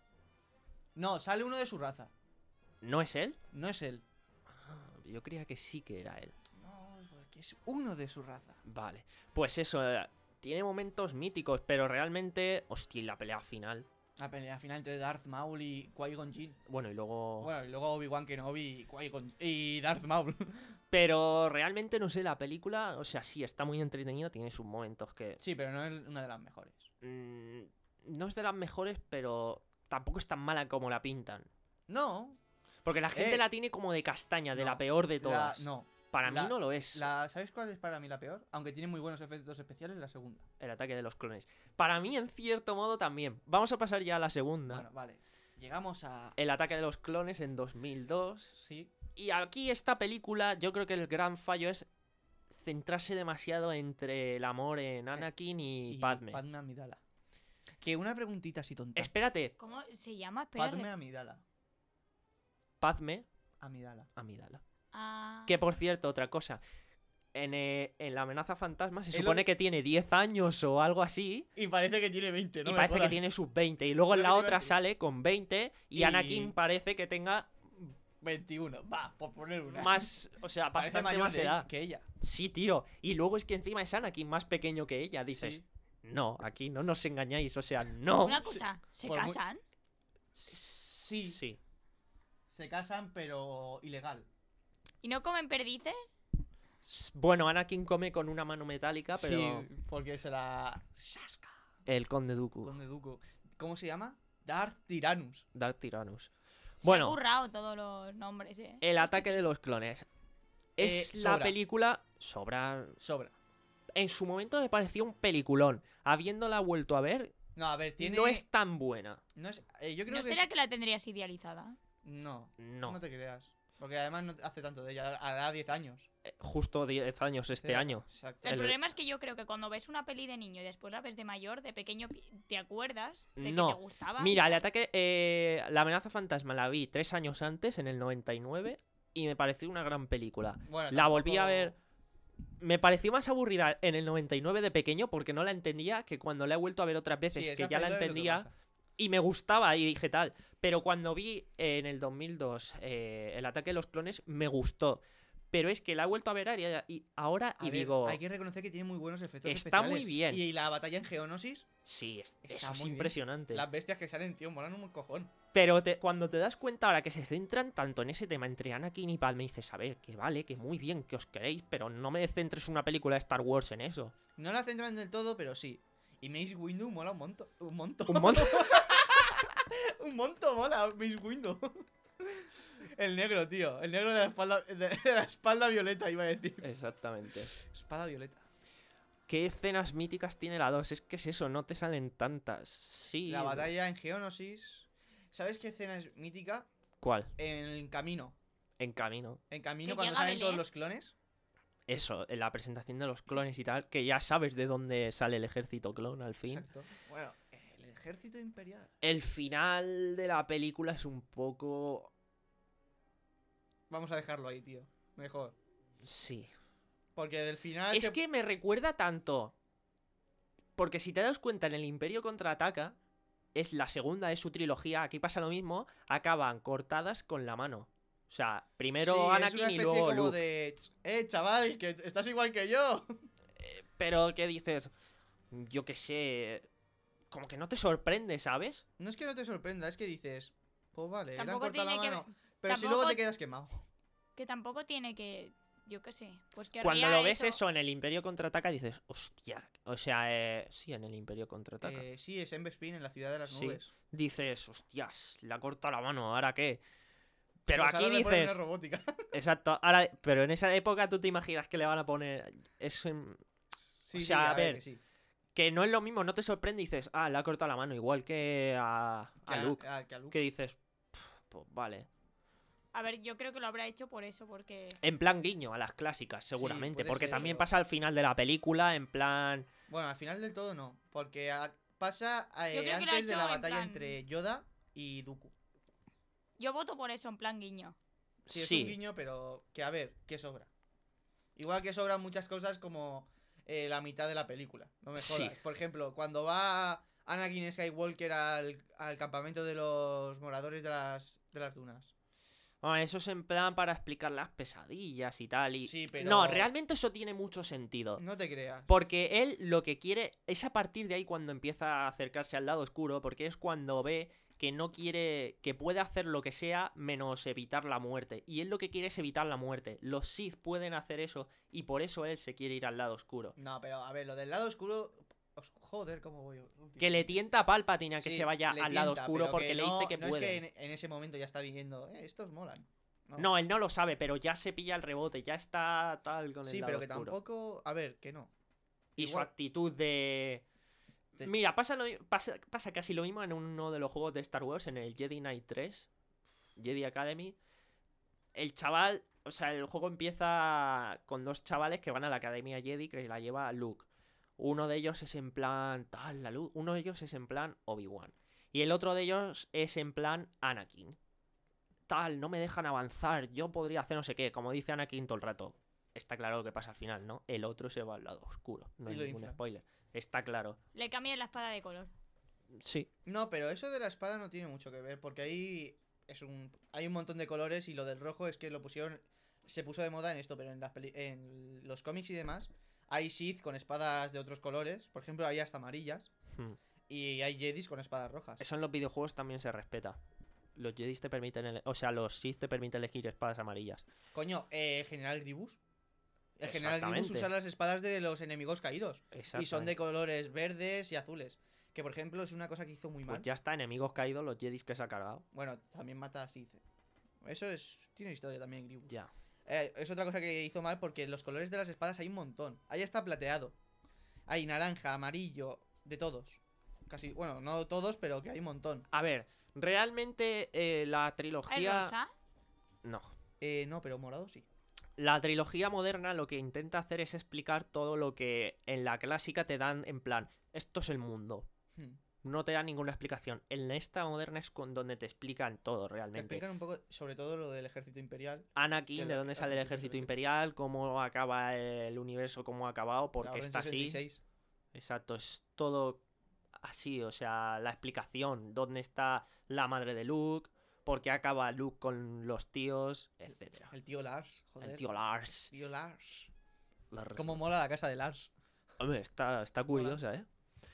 No, sale uno de su raza. ¿No es él? No es él. Yo creía que sí que era él. No, porque es uno de su raza. Vale. Pues eso, eh, tiene momentos míticos, pero realmente... Hostia, y la pelea final. La pelea final entre Darth Maul y Qui-Gon Jinn. Bueno, y luego... Bueno, y luego Obi-Wan Kenobi y Qui-Gon y Darth Maul. Pero realmente, no sé, la película... O sea, sí, está muy entretenida, tiene sus momentos que... Sí, pero no es una de las mejores. mm, no es de las mejores, pero tampoco es tan mala como la pintan. No, Porque la gente Eh, la tiene como de castaña, de no, la peor de la, todas. no. Para la- mí no lo es. La, ¿Sabes cuál es para mí la peor? Aunque tiene muy buenos efectos especiales, la segunda. El ataque de los clones. Para mí, en cierto modo, también. Vamos a pasar ya a la segunda. Bueno, vale. Llegamos a... El ataque de los clones en dos mil dos. Sí. Y aquí esta película, yo creo que el gran fallo es centrarse demasiado entre el amor en Anakin y, Y Padme. Padme Amidala. Que una preguntita así tonta. Espérate, ¿Cómo se llama? Espera, Padme re- Amidala. Padme Amidala. Amidala. Ah, Que por cierto, otra cosa. En, eh, en la amenaza fantasma se Es lo supone que- que tiene diez años o algo así. Y parece que tiene veinte, ¿no? y me parece que jodas. tiene sus veinte. Y luego Es en lo la que te iba a otra decir. sale con veinte. Y, Y- Anakin parece que tenga veintiuno. Va, por poner una. más. O sea, Parece bastante mayor más de- edad. que ella. Sí, tío. Y luego es que encima es Anakin más pequeño que ella. Dices, Sí. no, aquí no nos engañáis. O sea, no. una cosa, ¿se por muy- casan? Sí. Sí. Se casan, pero ilegal. ¿Y no comen perdices? S- Bueno, Anakin come con una mano metálica, pero. Sí, porque se la... Shaska. El Conde Dooku. Conde Dooku. ¿Cómo se llama? Darth Tyrannus. Darth Tyrannus. Se Bueno, ha currado todos los nombres, ¿eh? el ataque de los clones. Es Eh, la sobra. película. Sobra. Sobra. En su momento me pareció un peliculón. Habiéndola vuelto a ver, No, a ver, tiene... no es tan buena. No es... eh, yo creo ¿No que será es- que la tendrías idealizada? No, No. no te creas. Porque además no hace tanto de ella. Hará diez años. Eh, Justo diez años este Sí, año. Exacto. El, El- problema es que yo creo que cuando ves una peli de niño y después la ves de mayor, de pequeño, pi- te acuerdas de No. que te gustaba. Mira, el ataque. eh, la amenaza fantasma la vi tres años antes, en el noventa y nueve. Y me pareció una gran película. Bueno, La volví a tampoco- ver. Me pareció más aburrida en el noventa y nueve de pequeño porque no la entendía que cuando la he vuelto a ver otras veces Sí, que esa ya la película es lo que entendía pasa. y me gustaba y dije tal. Pero cuando vi eh, en el dos mil dos eh, el ataque de los clones me gustó. Pero es que la he vuelto a ver ahora y, y ahora A y ver, digo, hay que reconocer que tiene muy buenos efectos Está muy especiales. bien. Y la batalla en Geonosis, sí, es- está eso es muy bien. impresionante. las bestias que salen, tío, molan un cojón. Pero te- cuando te das cuenta ahora que se centran tanto en ese tema entre Anakin y Padme, dices, a ver, que vale, que muy bien, que os queréis, pero no me centres una película de Star Wars en eso. No la centran del todo, pero sí. Y Mace Windu mola un montón. Un montón. Un montón. un montón mola Mace Windu. El negro, tío. El negro de la espalda, de, de la espalda violeta, iba a decir. Exactamente. Espada violeta. ¿Qué escenas míticas tiene la dos? Es que es eso, no te salen tantas. Sí. La batalla en Geonosis. ¿Sabes qué escena es mítica? ¿Cuál? En el camino. En camino. En camino, Que cuando llega salen todos Belén. los clones. Eso, en la presentación de los clones y tal, que ya sabes de dónde sale el ejército clon al fin. Exacto. Bueno, el ejército imperial. El final de la película es un poco. Vamos a dejarlo ahí, tío. Mejor. Sí. Porque del final. Es se- que me recuerda tanto. Porque si te das cuenta, en el Imperio Contraataca, es la segunda de su trilogía, aquí pasa lo mismo, acaban cortadas con la mano. O sea, primero Sí, es una Anakin y especie luego como Luke. de. "Ch, Eh, chaval, que estás igual que yo. Pero, ¿qué dices? Yo qué sé. Como que no te sorprende, ¿sabes? No es que no te sorprenda, es que dices. Pues vale, le han Tampoco cortado la tiene que mano. ver- Pero si tampoco- luego te quedas quemado. Que tampoco tiene que. Yo qué sé. Pues que Cuando lo ves eso en el Imperio Contraataca, dices, hostia. O sea, eh, sí, en el Imperio Contraataca. Eh, sí, es en Bespin, en la ciudad de las Sí. nubes. Dices, hostias, le ha cortado la mano, ¿ahora qué? Pero Pues aquí ahora le ponen dices. una robótica. Exacto, ahora, pero en esa época tú te imaginas que le van a poner eso en- Sí, O sí, sea, a ver, que sí. que no es lo mismo, no te sorprende y dices, ah, le ha cortado la mano, igual que a, Que a Luke, a- que a Luke. que dices, "Pf, pues vale. A ver, yo creo que lo habrá hecho por eso, porque. En plan guiño a las clásicas, seguramente, puede porque ser, también pero- pasa al final de la película, en plan, Bueno, al final del todo no. Porque a- pasa eh, Yo creo que lo ha antes de hecho la en batalla plan- entre Yoda y Dooku. Yo voto por eso, en plan guiño. Sí, es sí, un guiño, pero que a ver, ¿qué sobra? Igual que sobran muchas cosas como eh, la mitad de la película. No me Sí. jodas. Por ejemplo, cuando va Anakin Skywalker al, al campamento de los moradores de las, de las dunas. bueno, eso es en plan para explicar las pesadillas y tal, y... Sí, pero- No, realmente eso tiene mucho sentido. No te creas. Porque él lo que quiere es a partir de ahí cuando empieza a acercarse al lado oscuro, porque es cuando ve que no quiere, que puede hacer lo que sea menos evitar la muerte. Y él lo que quiere es evitar la muerte. Los Sith pueden hacer eso y por eso él se quiere ir al lado oscuro. No, pero a ver, lo del lado oscuro. os- Joder, ¿cómo voy? Que le tienta a Palpatine a que Sí, se vaya le al lado tienta, oscuro pero porque que le no- dice que no puede. es que en, en ese momento ya está viniendo. Eh, estos molan. No, No, él no lo sabe, pero ya se pilla el rebote, ya está tal con el sí, lado pero que oscuro. tampoco. A ver, que no. Y su igual- actitud de... Te- Mira, pasa, lo mi- pasa, pasa casi lo mismo en uno de los juegos de Star Wars, en el Jedi Knight tres, Jedi Academy. El chaval, o sea, el juego empieza con dos chavales que van a la Academia Jedi que la lleva Luke. Uno de ellos es en plan tal, la luz. Uno de ellos es en plan Obi-Wan. Y el otro de ellos es en plan Anakin. Tal, no me dejan avanzar, yo podría hacer no sé qué. Como dice Anakin todo el rato. Está claro lo que pasa al final, ¿no? El otro se va al lado oscuro. No Y hay lo ningún infla. spoiler. Está claro. Le cambian la espada de color. Sí. No, pero eso de la espada no tiene mucho que ver, porque ahí es un hay un montón de colores y lo del rojo es que lo pusieron se puso de moda en esto, pero en las peli- en los cómics y demás hay Sith con espadas de otros colores, por ejemplo, hay hasta amarillas Hmm. y hay Jedis con espadas rojas. Eso en los videojuegos también se respeta. Los Jedi te permiten, ele- o sea, los Sith te permiten elegir espadas amarillas. Coño, eh, General Grievous. El General Grievous Exactamente. usa las espadas de los enemigos caídos y son de Exactamente. colores verdes y azules, que por ejemplo es una cosa que hizo muy mal. Pues ya está, enemigos caídos, los Jedi que se ha cargado. Bueno, también mata a Sith. Eso es tiene historia también Grievous. Ya. Eh, es otra cosa que hizo mal porque los colores de las espadas hay un montón. Ahí está plateado. Hay naranja, amarillo, de todos. Casi, bueno, no todos, pero que hay un montón. A ver, realmente eh, la ¿Es trilogía. rosa? No. Eh, no, pero morado sí. La trilogía moderna lo que intenta hacer es explicar todo lo que en la clásica te dan en plan, esto es el mundo. Hmm. No te dan ninguna explicación. En esta moderna es con donde te explican todo Te realmente. explican un poco sobre todo lo del ejército imperial. Anakin, El- de dónde el sale el ejército ejército imperial. imperial, cómo acaba el universo, cómo ha acabado, por la qué Orden está así. sesenta y seis. Exacto, es todo así, o sea, la explicación, dónde está la madre de Luke, por qué acaba Luke con los tíos, etcétera. El tío Lars, joder. El tío Lars. Tío Lars. Lars. Cómo mola la casa de Lars. Hombre, está, está curiosa, ¿eh?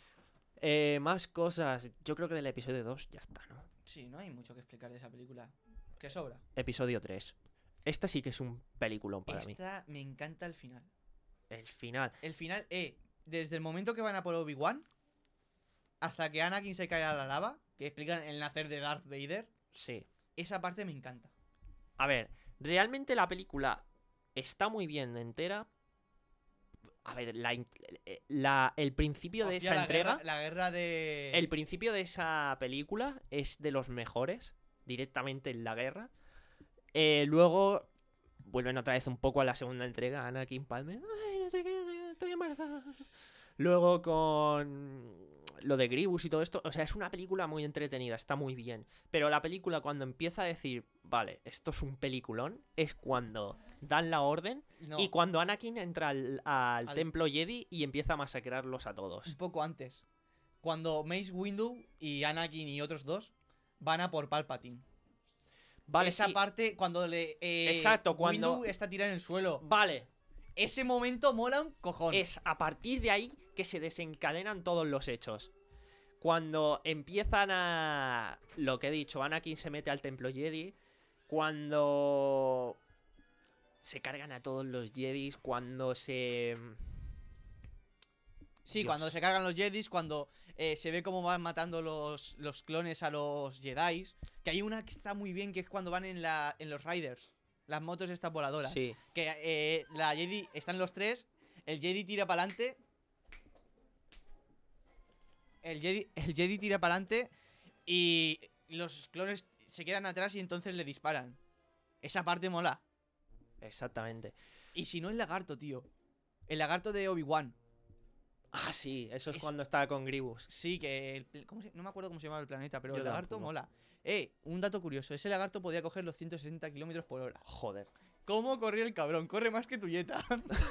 Eh, Más cosas. Yo creo que del episodio dos ya está, ¿no? Sí, no hay mucho que explicar de esa película. Que sobra. Episodio tres. Este sí que es un peliculón para mí. Esta me encanta el final. El final. El final, eh, desde el momento que van a por Obi-Wan hasta que Anakin se cae a la lava, que explican el nacer de Darth Vader, Sí. esa parte me encanta. A ver, realmente la película está muy bien entera. A ver, la, in- la- el principio de Hostia, esa la entrega. guerra- la guerra de... El principio de esa película es de los mejores, directamente en la guerra. Eh, luego vuelven otra vez un poco a la segunda entrega, Anakin Padme. Ay, no sé qué, estoy embarazada. Luego con lo de Grievous y todo esto. O sea, es una película muy entretenida, está muy bien. Pero la película cuando empieza a decir, vale, esto es un peliculón, es cuando dan la orden No, y cuando Anakin entra al, al Al- templo Jedi y empieza a masacrarlos a todos. un poco antes. Cuando Mace Windu y Anakin y otros dos van a por Palpatine. Vale, Esa sí. parte cuando le... eh, Exacto, cuando- Windu está tirado en el suelo. Vale, Ese momento mola un cojón. es a partir de ahí que se desencadenan todos los hechos. Cuando empiezan a... Lo que he dicho, Anakin se mete al templo Jedi. Cuando... Se cargan a todos los Jedis. Cuando se... Sí, Dios. cuando se cargan los Jedis, cuando eh, se ve cómo van matando los, los clones a los Jedis. Que hay una que está muy bien, que es cuando van en, la, en los Riders. Las motos estas voladoras. Sí, Que eh, la Jedi, están los tres, el Jedi tira para adelante. El Jedi, el Jedi tira para adelante y los clones se quedan atrás y entonces le disparan. Esa parte mola. exactamente. Y si no, el lagarto, tío. El lagarto de Obi-Wan. Ah, sí, eso es, Es- cuando estaba con Grievous. Sí, que... el pl- ¿cómo se- no me acuerdo cómo se llama el planeta, pero Yo el lagarto tampoco. mola. Eh, un dato curioso. Ese lagarto podía coger los ciento sesenta kilómetros por hora. Joder. ¿Cómo corría el cabrón? Corre más que tu Jetta.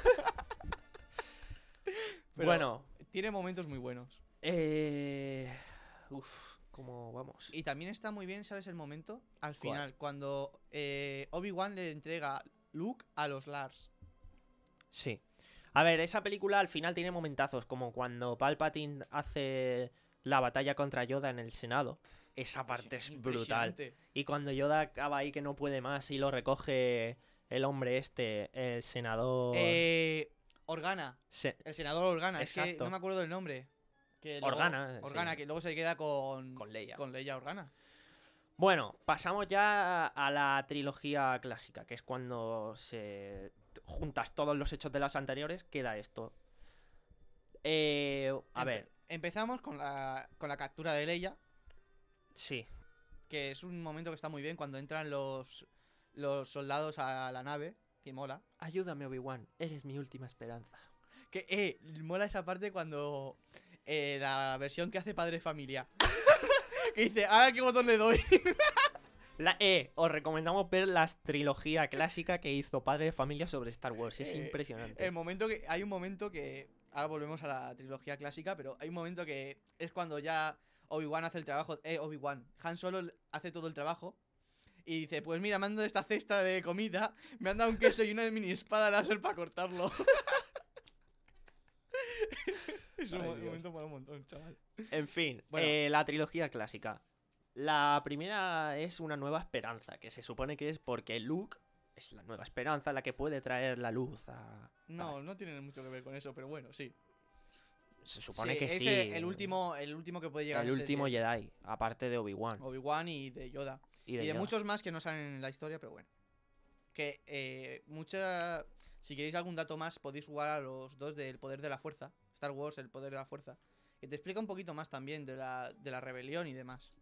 Pero Bueno, tiene momentos muy buenos. eh... Uf, ¿cómo vamos? Y también está muy bien, ¿sabes el momento? Al ¿Cuál? final, cuando eh, Obi-Wan le entrega Luke a los Lars. Sí. A ver, esa película al final tiene momentazos, como cuando Palpatine hace la batalla contra Yoda en el Senado. Esa parte es brutal. Impresionante. Y cuando Yoda acaba ahí que no puede más y lo recoge el hombre este, el senador... Eh, Organa, Se- el senador Organa, es que Exacto. no me acuerdo del nombre. Que luego- Organa, Organa, sí. que luego se queda con, Con Leia. con Leia Organa. Bueno, pasamos ya a la trilogía clásica, que es cuando se juntas todos los hechos de las anteriores, queda esto. Eh, a Empe- ver, Empezamos con la, con la captura de Leia, sí. que es un momento que está muy bien cuando entran los, los soldados a la nave, que mola. Ayúdame, Obi-Wan, eres mi última esperanza. Que, eh, mola esa parte cuando eh, la versión que hace Padre de Familia. Que dice, ¿ahora qué botón le doy? La, eh, os recomendamos ver la trilogía clásica que hizo Padre de Familia sobre Star Wars. Es Eh, impresionante. El momento que. Hay un momento que. Ahora volvemos a la trilogía clásica, pero hay un momento que es cuando ya Obi-Wan hace el trabajo. Eh, Obi-Wan. Han Solo hace todo el trabajo. Y dice, pues mira, me han dado esta cesta de comida, me han dado un queso y una mini espada láser para cortarlo. Es un Ay, mo- Dios. momento para un montón, chaval. En fin, Bueno. eh, la trilogía clásica. La primera es Una Nueva Esperanza, que se supone que es porque Luke es la nueva esperanza la que puede traer la luz a... No, no tiene mucho que ver con eso, pero bueno, sí. Se supone Sí, que es sí. el- el último, el último que puede llegar El a ser último de Jedi, aparte de Obi-Wan. Obi-Wan y de Yoda. Y Y de, de Yoda. muchos más que no salen en la historia, pero bueno. Que eh, mucha. Si queréis algún dato más, podéis jugar a los dos del Poder de la Fuerza. Star Wars, el Poder de la Fuerza. Que te explica un poquito más también de la, de la rebelión y demás.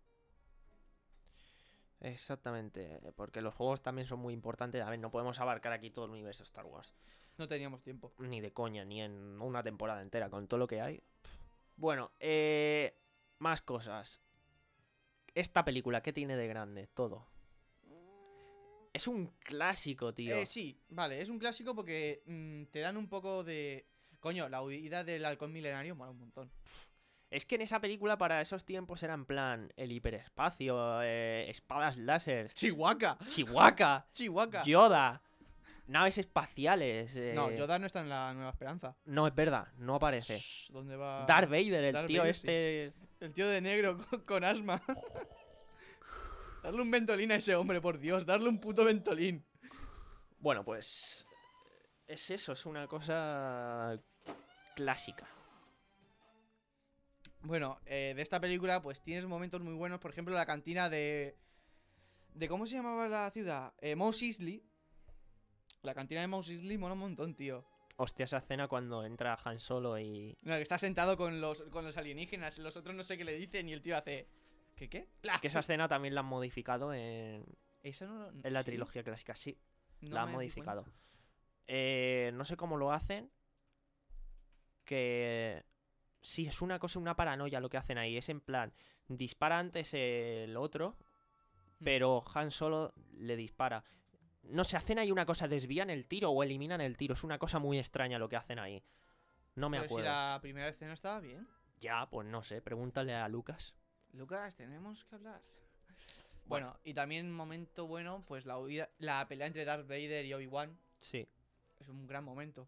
Exactamente, porque los juegos también son muy importantes. A ver, no podemos abarcar aquí todo el universo Star Wars. No teníamos tiempo. Ni de coña, ni en una temporada entera, con todo lo que hay. Pff. Bueno, eh, más cosas. Esta película, ¿qué tiene de grande? Todo. Es un clásico, tío. Eh, sí, vale, es un clásico porque mm, te dan un poco de. Coño, la huida del halcón milenario mola un montón. Es que en esa película para esos tiempos era en plan el hiperespacio, eh, espadas láser, ¡Chihuahua! Chihuahua, ¡Chihuahua! Yoda, naves espaciales. eh, No, Yoda no está en la Nueva Esperanza. No, es verdad, no aparece. Shh, ¿Dónde va? Darth Vader, el Darth tío Vader, sí. este. El tío de negro con, con asma. Darle un ventolín a ese hombre, por Dios. Darle un puto ventolín. Bueno, pues. Es eso, es una cosa clásica. Bueno, eh, de esta película, pues tienes momentos muy buenos. Por ejemplo, la cantina de. de ¿Cómo se llamaba la ciudad? Eh, Mos Eisley. La cantina de Mos Eisley mola un montón, tío. Hostia, esa escena cuando entra Han Solo y. No, que está sentado con los, con los alienígenas. Los otros no sé qué le dicen y el tío hace. ¿Qué qué? ¡Plas! Que esa escena también la han modificado en, Esa no, en la ¿sí? trilogía clásica, sí. No la han me di modificado. cuenta. Eh, no sé cómo lo hacen. Que. Sí, es una cosa, una paranoia lo que hacen ahí. Es en plan, dispara antes el otro, Hmm. pero Han Solo le dispara. No sé, hacen ahí una cosa, desvían el tiro o eliminan el tiro. Es una cosa muy extraña lo que hacen ahí. No me Pero si acuerdo. la primera escena estaba bien. Ya, pues no sé, pregúntale a Lucas. Lucas, tenemos que hablar. Bueno, y también momento bueno, pues la huida, la pelea entre Darth Vader y Obi-Wan Sí. es un gran momento.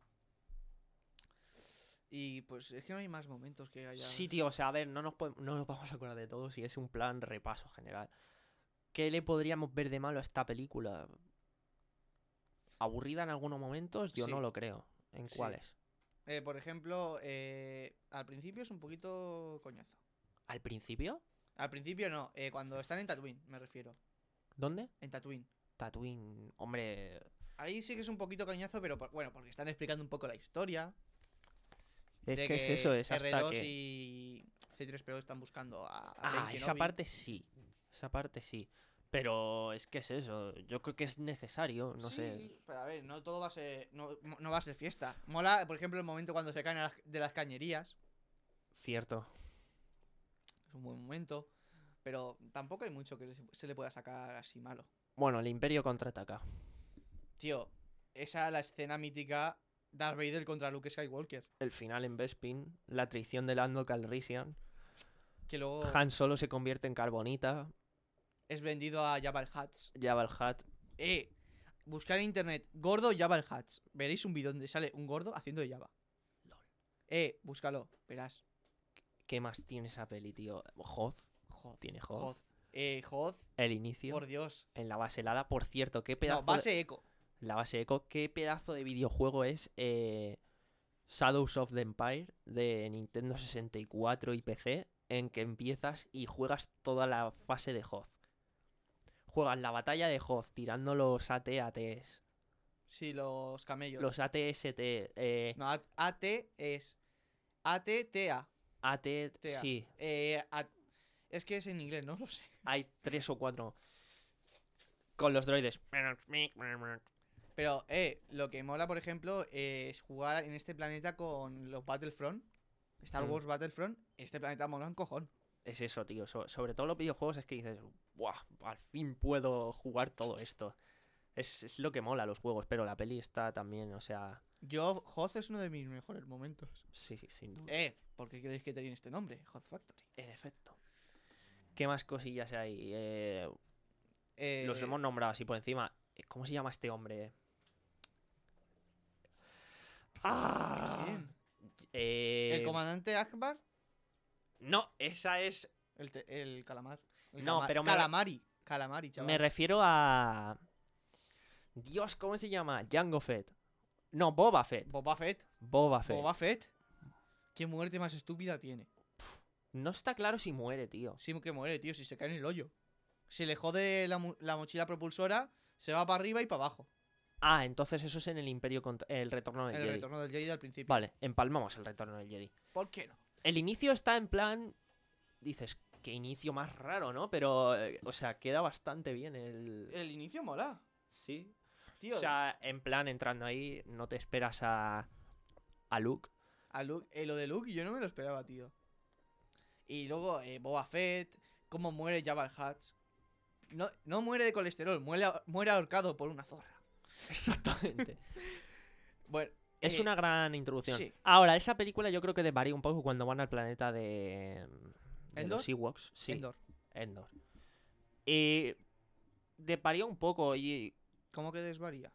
Y pues es que no hay más momentos que haya. Sí, tío, o sea, a ver, no nos, podemos- no nos vamos a acordar de todo si es un plan repaso general. ¿Qué le podríamos ver de malo a esta película? ¿Aburrida en algunos momentos? Yo Sí. no lo creo. ¿En Sí. cuáles? Eh, por ejemplo, eh, al principio es un poquito coñazo. ¿Al principio? Al principio no, eh, cuando están en Tatooine, me refiero. ¿Dónde? En Tatooine. Tatooine. Hombre, Ahí sí que es un poquito coñazo, pero por- bueno, porque están explicando un poco la historia. es de que es eso, es R hasta dos que... y C tres P O están buscando a, a Ah, Ben esa Kenobi. parte sí. Esa parte sí. Pero es que es eso. Yo creo que es necesario, no Sí, sé. pero a ver, no todo va a ser. No, no va a ser fiesta. Mola, por ejemplo, el momento cuando se caen a las- de las cañerías. Cierto. Es un buen momento. Pero tampoco hay mucho que le- se le pueda sacar así malo. Bueno, el Imperio contraataca. Tío, esa es la escena mítica. Darth Vader contra Luke Skywalker. El final en Bespin. La traición de Lando Calrissian. Que luego Han Solo se convierte en carbonita. es vendido a Jabba el Hutt. Jabba el Hutt. Eh, buscar en internet gordo Jabba el Hutt. Veréis un vídeo donde sale un gordo haciendo de Jabba. Lol. Eh, búscalo, verás. ¿Qué más tiene esa peli, tío? Hoth. Hoth. Tiene Hoth. Hoth. Eh, Hoth, El inicio. por Dios. En la base helada. Por cierto, qué pedazo. No, base eco. de... La base eco. ¿Qué pedazo de videojuego es eh, Shadows of the Empire de Nintendo sesenta y cuatro y P C? En que empiezas y juegas toda la fase de Hoth. Juegas la batalla de Hoth tirando los A T A Ts. Sí, los camellos. Los A T S T. Eh, No, A- AT es A T T A. A T, T A. sí, Eh, a- Es que es en inglés, no lo sé. hay tres o cuatro con los droides. Pero, eh, lo que mola, por ejemplo, eh, es jugar en este planeta con los Battlefront. Star Mm. Wars Battlefront. Este planeta mola un cojón. Es eso, tío. So- sobre todo los videojuegos es que dices, ¡buah! Al fin puedo jugar todo esto. Es, es lo que mola los juegos, pero la peli está también, o sea, Yo, Hoth es uno de mis mejores momentos. sí, sí, sin duda. Eh, ¿por qué creéis que tiene este nombre? Hoth Factory. En efecto. ¿Qué más cosillas hay? Eh, Eh, los hemos nombrado así por encima. Eh, ¿Cómo se llama este hombre? ¡Ah! ¿Quién? Eh, ¿El comandante Akbar? No, esa es. El, te- el calamar. El No, cama- pero me- Calamari. Calamari, chaval. Me refiero a. Dios, ¿cómo se llama? Jango Fett. No, Boba Fett. Boba Fett. Boba Fett. Boba Fett. ¿Qué muerte más estúpida tiene? No está claro si muere, tío. Sí que muere, tío, si se cae en el hoyo. Si le jode la, mu- la mochila propulsora, se va para arriba y para abajo. Ah, entonces eso es en el Imperio contra el retorno del El Jedi. retorno del Jedi al principio. Vale, empalmamos el retorno del Jedi. ¿Por qué no? El inicio está en plan. Dices, qué inicio más raro, ¿no? Pero, eh, o sea, queda bastante bien el. El inicio mola. Sí. Tío, O sea, en plan, entrando ahí, no te esperas a. a Luke. a Luke- eh, lo de Luke yo no me lo esperaba, tío. Y luego eh, Boba Fett, cómo muere Jabba el Hutt. No, no muere de colesterol, muere, muere ahorcado por una zorra. Exactamente. Bueno, Es eh, una gran introducción. sí. Ahora, esa película yo creo que desvaría un poco cuando van al planeta de. de ¿Endor? los Ewoks. Sí, Endor. Endor. Y. desvaría un poco y. ¿Cómo que desvaría?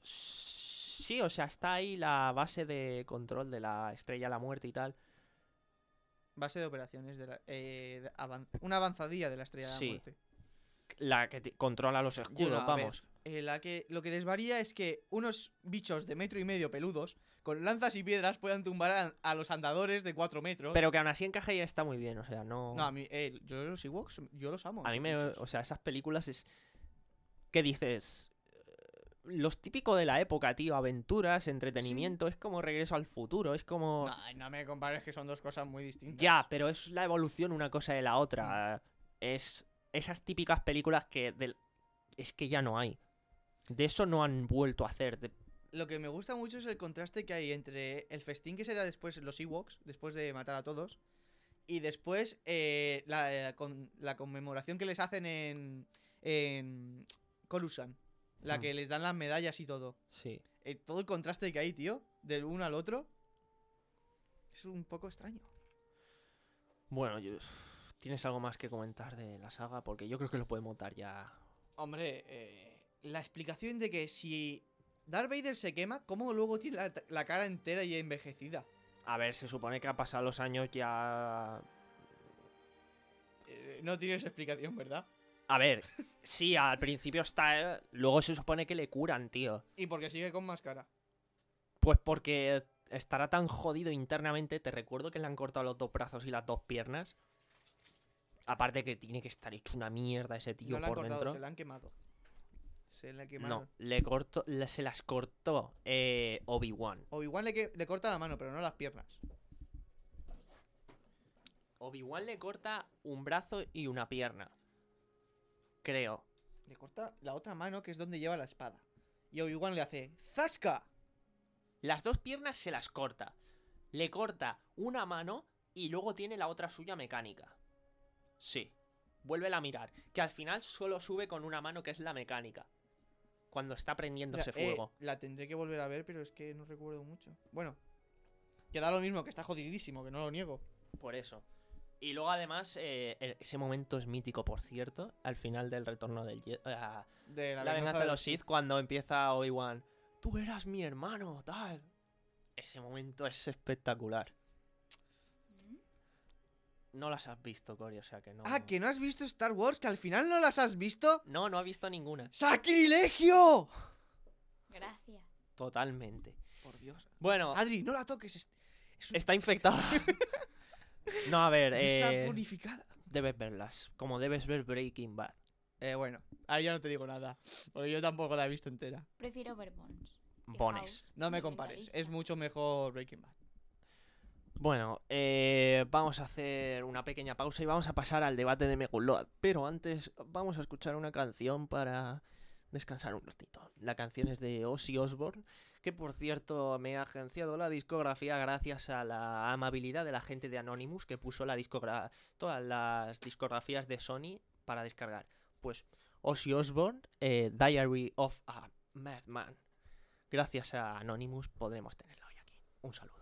Sí, o sea, está ahí la base de control de la estrella de la muerte y tal. Base de operaciones de la, eh, de avan- una avanzadilla de la estrella de la Sí. muerte. La que te- controla los escudos, Yo no, a ver, vamos. eh, la que, lo que desvaría es que unos bichos de metro y medio peludos, con lanzas y piedras, puedan tumbar a, a los andadores de cuatro metros. Pero que aún así encaja y está muy bien, o sea, no. No, a mí, eh, yo los Ewoks, yo los amo. a mí esos me. bichos. O sea, esas películas es. ¿Qué dices? Los típicos de la época, tío. Aventuras, entretenimiento. Es como Regreso al Futuro. Es como. No, no me compares que son dos cosas muy distintas. Ya, pero es la evolución una cosa de la otra. Es esas típicas películas que del- es que ya no hay. De eso no han vuelto a hacer. de- Lo que me gusta mucho es el contraste que hay entre el festín que se da después los Ewoks, después de matar a todos, y después eh, la, eh, con- la conmemoración que les hacen en, en Coruscant, la Hmm. que les dan las medallas y todo. Sí. Eh, todo el contraste que hay, tío, del uno al otro, es un poco extraño. Bueno, yo- ¿tienes algo más que comentar de la saga? Porque yo creo que lo podemos dar ya. Hombre, eh, la explicación de que si Darth Vader se quema, ¿cómo luego tiene la, la cara entera y envejecida? A ver, se supone que a pasar los años ya. Eh, no tienes explicación, ¿verdad? A ver, sí, al principio está. eh, Luego se supone que le curan, tío. Y porque sigue con más cara. Pues porque estará tan jodido internamente. Te recuerdo que le han cortado los dos brazos y las dos piernas. Aparte que tiene que estar hecho una mierda ese tío No la han por cortado, dentro. se la han quemado. Se la quemaron. No, le cortó, le- se las cortó eh, Obi-Wan. Obi-Wan le, que- le corta la mano, pero no las piernas. Obi-Wan le corta un brazo y una pierna. Creo. Le corta la otra mano, que es donde lleva la espada. Y Obi-Wan le hace ¡Zasca! Las dos piernas se las corta. Le corta una mano y luego tiene la otra suya mecánica. Sí. Vuélvela a mirar. Que al final solo sube con una mano que es la mecánica. Cuando está prendiendo Ya, ese eh, fuego. la tendré que volver a ver, pero es que no recuerdo mucho. Bueno, que da lo mismo, que está jodidísimo, que no lo niego. Por eso. Y luego además, eh, e- ese momento es mítico, por cierto. Al final del retorno del Jedi. ah, De la, venganza de los Sith, cuando empieza Obi-Wan. Tú eras mi hermano, tal. Ese momento es espectacular. No las has visto, Cory, o sea que no. Ah, ¿que no has visto Star Wars? ¿Que al final no las has visto? No, no ha visto ninguna. ¡Sacrilegio! Gracias. Totalmente. Por Dios. Bueno, Adri, no la toques. Es, es un- está infectada. No, a ver, está eh, purificada. debes verlas. Como debes ver Breaking Bad. Eh, bueno, ahí ya no te digo nada. Porque yo tampoco la he visto entera. Prefiero ver Bones. y Bones. House, No me de compares. mentalista. Es mucho mejor Breaking Bad. Bueno, eh, vamos a hacer una pequeña pausa y vamos a pasar al debate de Meguload. Pero antes vamos a escuchar una canción para descansar un ratito. La canción es de Ozzy Osbourne, que por cierto me ha agenciado la discografía gracias a la amabilidad de la gente de Anonymous, que puso la discogra todas las discografías de Sony para descargar. Pues Ozzy Osbourne, eh, Diary of a Madman. Gracias a Anonymous podremos tenerlo hoy aquí. Un saludo.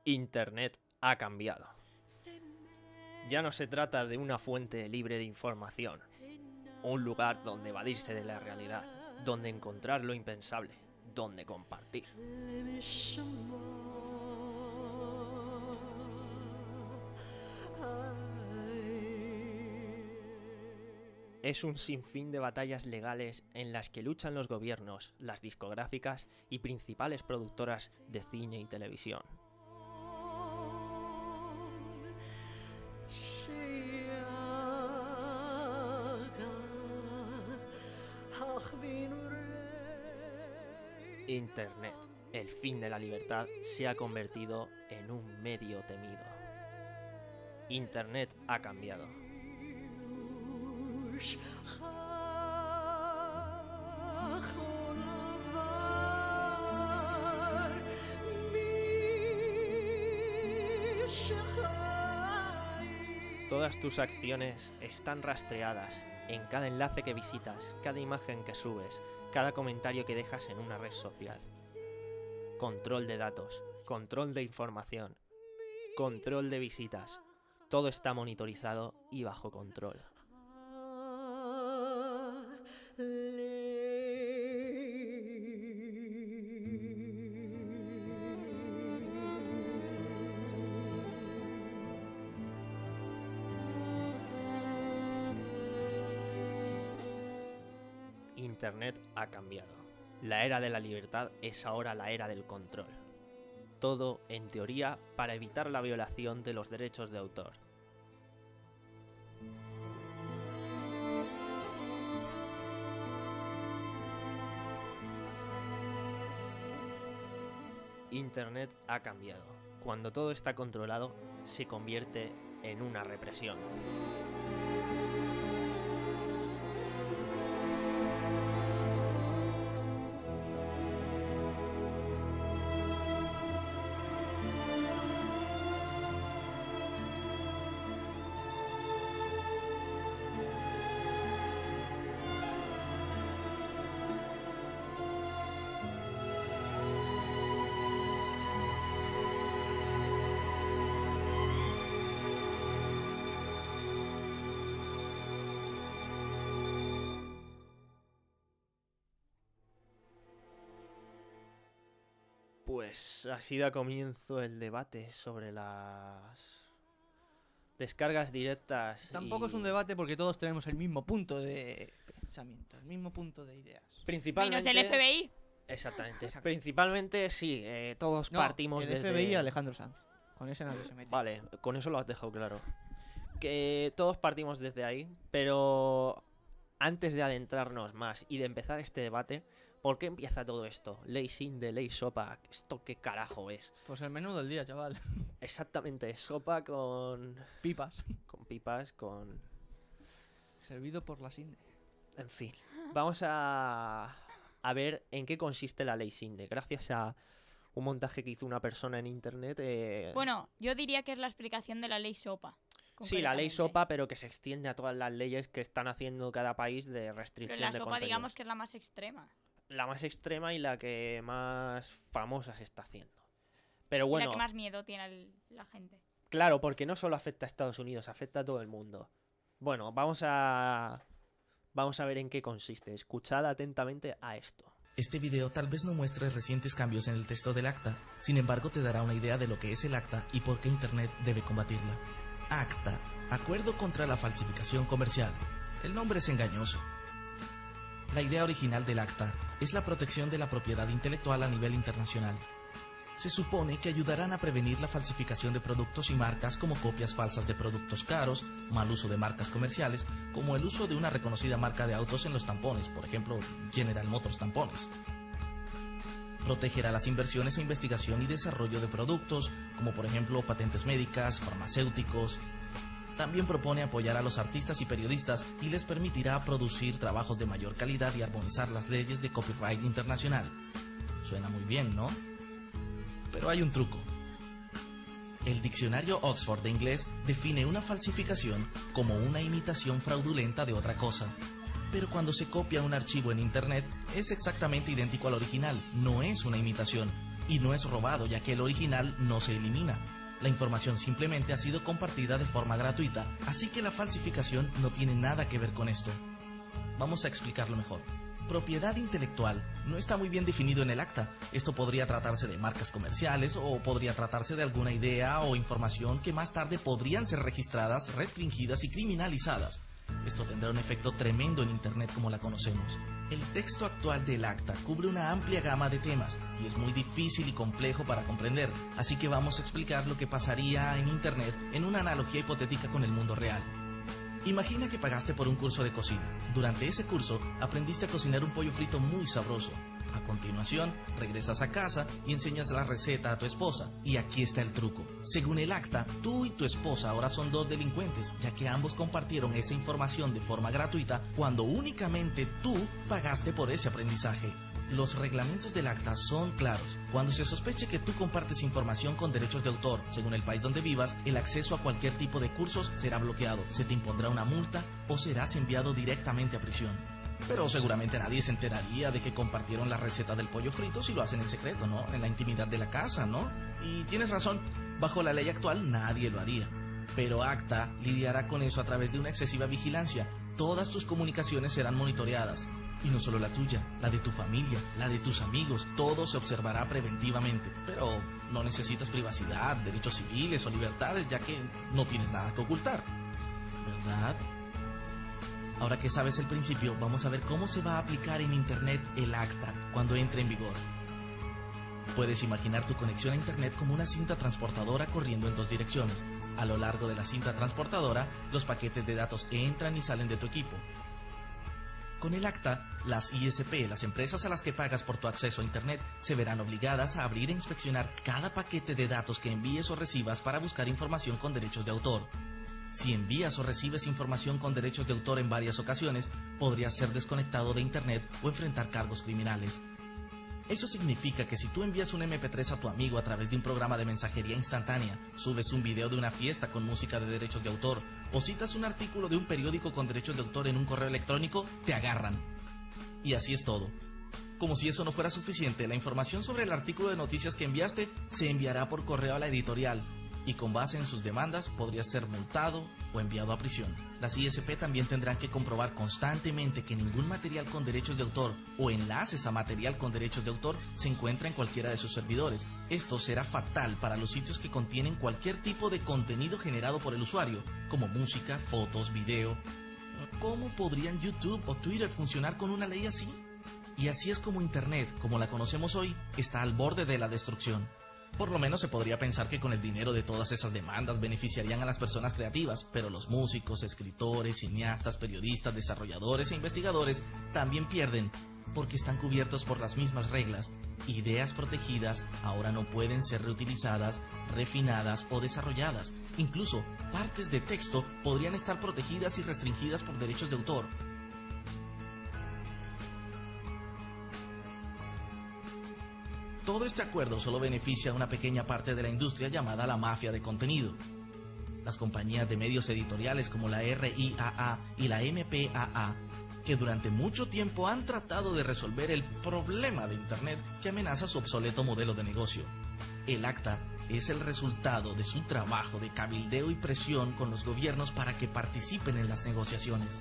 Internet ha cambiado. Ya no se trata de una fuente libre de información, un lugar donde evadirse de la realidad, donde encontrar lo impensable, donde compartir. Es un sinfín de batallas legales en las que luchan los gobiernos, las discográficas y principales productoras de cine y televisión. Internet, el fin de la libertad, se ha convertido en un medio temido. Internet ha cambiado. Todas tus acciones están rastreadas en cada enlace que visitas, cada imagen que subes, cada comentario que dejas en una red social. Control de datos, control de información, control de visitas. Todo está monitorizado y bajo control. Internet ha cambiado. La era de la libertad es ahora la era del control. Todo, en teoría, para evitar la violación de los derechos de autor. Internet ha cambiado. Cuando todo está controlado, se convierte en una represión. Pues así da comienzo el debate sobre las descargas directas. Tampoco y... es un debate porque todos tenemos el mismo punto de pensamiento, el mismo punto de ideas. Principalmente... Menos el F B I. Exactamente. Exacto. Principalmente sí, eh, todos No, partimos el desde... F B I y Alejandro Sanz. Con ese nadie se mete. Vale, con eso lo has dejado claro. Que todos partimos desde ahí, pero antes de adentrarnos más y de empezar este debate, ¿por qué empieza todo esto? Ley Sinde, ley Sopa, ¿esto qué carajo es? Pues el menú del día, chaval. Exactamente, sopa con... Pipas. con pipas, con... Servido por la Sinde. En fin, vamos a... a ver en qué consiste la ley Sinde. Gracias a un montaje que hizo una persona en internet... Eh... Bueno, yo diría que es la explicación de la ley SOPA. Sí, la ley concretamente. SOPA, pero que se extiende a todas las leyes que están haciendo cada país de Pero restricción la de SOPA contenidos. digamos que es la más extrema. La más extrema y la que más famosa se está haciendo. Pero Y bueno, la que más miedo tiene el- la gente. claro, porque no solo afecta a Estados Unidos, afecta a todo el mundo. Bueno, vamos a... vamos a ver en qué consiste. Escuchad atentamente a esto. Este video tal vez no muestre recientes cambios en el texto del acta, sin embargo te dará una idea de lo que es el acta y por qué Internet debe combatirla. Acta, Acuerdo contra la Falsificación Comercial. El nombre es engañoso. La idea original del acta es la protección de la propiedad intelectual a nivel internacional. Se supone que ayudarán a prevenir la falsificación de productos y marcas como copias falsas de productos caros, mal uso de marcas comerciales, como el uso de una reconocida marca de autos en los tampones, por ejemplo, General Motors tampones. Protegerá las inversiones e investigación y desarrollo de productos, como por ejemplo patentes médicas, farmacéuticos. También propone apoyar a los artistas y periodistas y les permitirá producir trabajos de mayor calidad y armonizar las leyes de copyright internacional. Suena muy bien, ¿no? Pero hay un truco. El diccionario Oxford de inglés define una falsificación como una imitación fraudulenta de otra cosa. Pero cuando se copia un archivo en internet, es exactamente idéntico al original, no es una imitación. Y no es robado, ya que el original no se elimina. La información simplemente ha sido compartida de forma gratuita, así que la falsificación no tiene nada que ver con esto. Vamos a explicarlo mejor. Propiedad intelectual no está muy bien definido en el acta. Esto podría tratarse de marcas comerciales o podría tratarse de alguna idea o información que más tarde podrían ser registradas, restringidas y criminalizadas. Esto tendrá un efecto tremendo en Internet como la conocemos. El texto actual del acta cubre una amplia gama de temas y es muy difícil y complejo para comprender, así que vamos a explicar lo que pasaría en Internet en una analogía hipotética con el mundo real. Imagina que pagaste por un curso de cocina. Durante ese curso aprendiste a cocinar un pollo frito muy sabroso. A continuación, regresas a casa y enseñas la receta a tu esposa. Y aquí está el truco. Según el acta, tú y tu esposa ahora son dos delincuentes, ya que ambos compartieron esa información de forma gratuita cuando únicamente tú pagaste por ese aprendizaje. Los reglamentos del acta son claros. Cuando se sospeche que tú compartes información con derechos de autor, según el país donde vivas, el acceso a cualquier tipo de cursos será bloqueado, se te impondrá una multa o serás enviado directamente a prisión. Pero seguramente nadie se enteraría de que compartieron la receta del pollo frito si lo hacen en secreto, ¿no? En la intimidad de la casa, ¿no? Y tienes razón, bajo la ley actual nadie lo haría. Pero acta lidiará con eso a través de una excesiva vigilancia. Todas tus comunicaciones serán monitoreadas. Y no solo la tuya, la de tu familia, la de tus amigos, todo se observará preventivamente. Pero no necesitas privacidad, derechos civiles o libertades, ya que no tienes nada que ocultar, ¿verdad? Ahora que sabes el principio, vamos a ver cómo se va a aplicar en Internet el acta cuando entre en vigor. Puedes imaginar tu conexión a Internet como una cinta transportadora corriendo en dos direcciones. A lo largo de la cinta transportadora, los paquetes de datos entran y salen de tu equipo. Con el acta, las I S P, las empresas a las que pagas por tu acceso a Internet, se verán obligadas a abrir e inspeccionar cada paquete de datos que envíes o recibas para buscar información con derechos de autor. Si envías o recibes información con derechos de autor en varias ocasiones, podrías ser desconectado de Internet o enfrentar cargos criminales. Eso significa que si tú envías un eme pe tres a tu amigo a través de un programa de mensajería instantánea, subes un video de una fiesta con música de derechos de autor, o citas un artículo de un periódico con derechos de autor en un correo electrónico, te agarran. Y así es todo. Como si eso no fuera suficiente, la información sobre el artículo de noticias que enviaste se enviará por correo a la editorial, y con base en sus demandas podrías ser multado o enviado a prisión. Las I S P también tendrán que comprobar constantemente que ningún material con derechos de autor o enlaces a material con derechos de autor se encuentra en cualquiera de sus servidores. Esto será fatal para los sitios que contienen cualquier tipo de contenido generado por el usuario, como música, fotos, video. ¿Cómo podrían YouTube o Twitter funcionar con una ley así? Y así es como Internet, como la conocemos hoy, está al borde de la destrucción. Por lo menos se podría pensar que con el dinero de todas esas demandas beneficiarían a las personas creativas, pero los músicos, escritores, cineastas, periodistas, desarrolladores e investigadores también pierden, porque están cubiertos por las mismas reglas. Ideas protegidas ahora no pueden ser reutilizadas, refinadas o desarrolladas. Incluso partes de texto podrían estar protegidas y restringidas por derechos de autor. Todo este acuerdo solo beneficia a una pequeña parte de la industria llamada la mafia de contenido. Las compañías de medios editoriales como la erre i a a y la eme pe a a, que durante mucho tiempo han tratado de resolver el problema de Internet que amenaza su obsoleto modelo de negocio. El acta es el resultado de su trabajo de cabildeo y presión con los gobiernos para que participen en las negociaciones.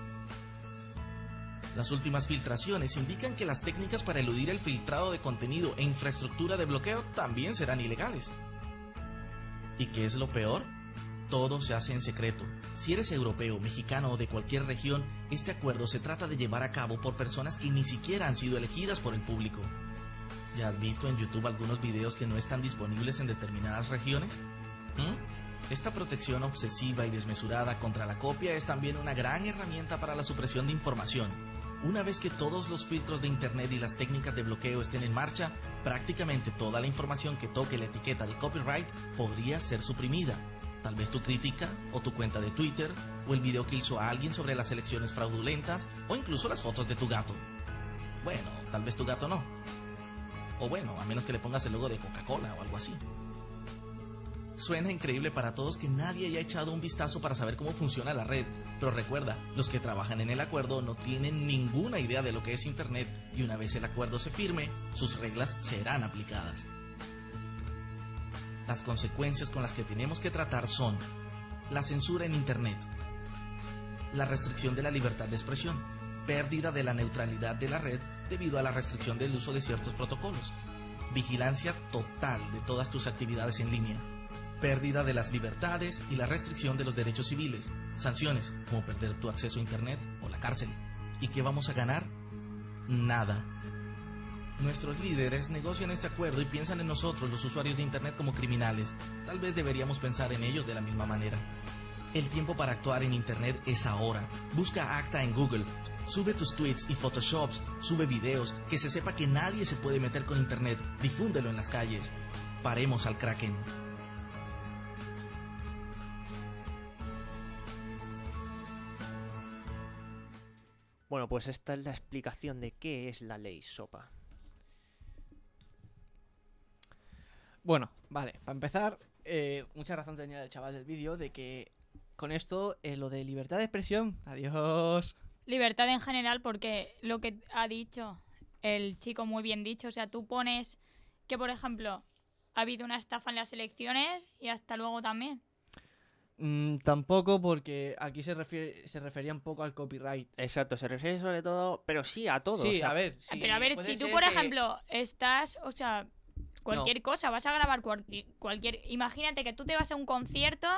Las últimas filtraciones indican que las técnicas para eludir el filtrado de contenido e infraestructura de bloqueo también serán ilegales. ¿Y qué es lo peor? Todo se hace en secreto. Si eres europeo, mexicano o de cualquier región, este acuerdo se trata de llevar a cabo por personas que ni siquiera han sido elegidas por el público. ¿Ya has visto en YouTube algunos videos que no están disponibles en determinadas regiones? ¿Mm? Esta protección obsesiva y desmesurada contra la copia es también una gran herramienta para la supresión de información. Una vez que todos los filtros de Internet y las técnicas de bloqueo estén en marcha, prácticamente toda la información que toque la etiqueta de copyright podría ser suprimida. Tal vez tu crítica, o tu cuenta de Twitter, o el video que hizo a alguien sobre las elecciones fraudulentas, o incluso las fotos de tu gato. Bueno, tal vez tu gato no. O bueno, a menos que le pongas el logo de Coca-Cola o algo así. Suena increíble para todos que nadie haya echado un vistazo para saber cómo funciona la red, pero recuerda, los que trabajan en el acuerdo no tienen ninguna idea de lo que es Internet y una vez el acuerdo se firme, sus reglas serán aplicadas. Las consecuencias con las que tenemos que tratar son la censura en Internet, la restricción de la libertad de expresión, pérdida de la neutralidad de la red debido a la restricción del uso de ciertos protocolos, vigilancia total de todas tus actividades en línea, pérdida de las libertades y la restricción de los derechos civiles, sanciones como perder tu acceso a Internet o la cárcel. ¿Y qué vamos a ganar? Nada. Nuestros líderes negocian este acuerdo y piensan en nosotros, los usuarios de Internet, como criminales. Tal vez deberíamos pensar en ellos de la misma manera. El tiempo para actuar en Internet es ahora. Busca ACTA en Google. Sube tus tweets y photoshops. Sube videos. Que se sepa que nadie se puede meter con Internet. Difúndelo en las calles. Paremos al Kraken. Bueno, pues esta es la explicación de qué es la ley SOPA. Bueno, vale, para empezar, eh, mucha razón tenía el chaval del vídeo de que con esto, eh, lo de libertad de expresión, adiós. Libertad en general, porque lo que ha dicho el chico muy bien dicho, o sea, tú pones que, por ejemplo, ha habido una estafa en las elecciones y hasta luego también. Mm, tampoco, porque aquí se refiere, se refería un poco al copyright. Exacto, se refiere sobre todo, pero sí a todo. Sí, o sea, a ver. Sí, Pero a ver, puede si tú, ser por que- ejemplo, estás, o sea, cualquier cosa, vas a grabar cualquier, cualquier... Imagínate que tú te vas a un concierto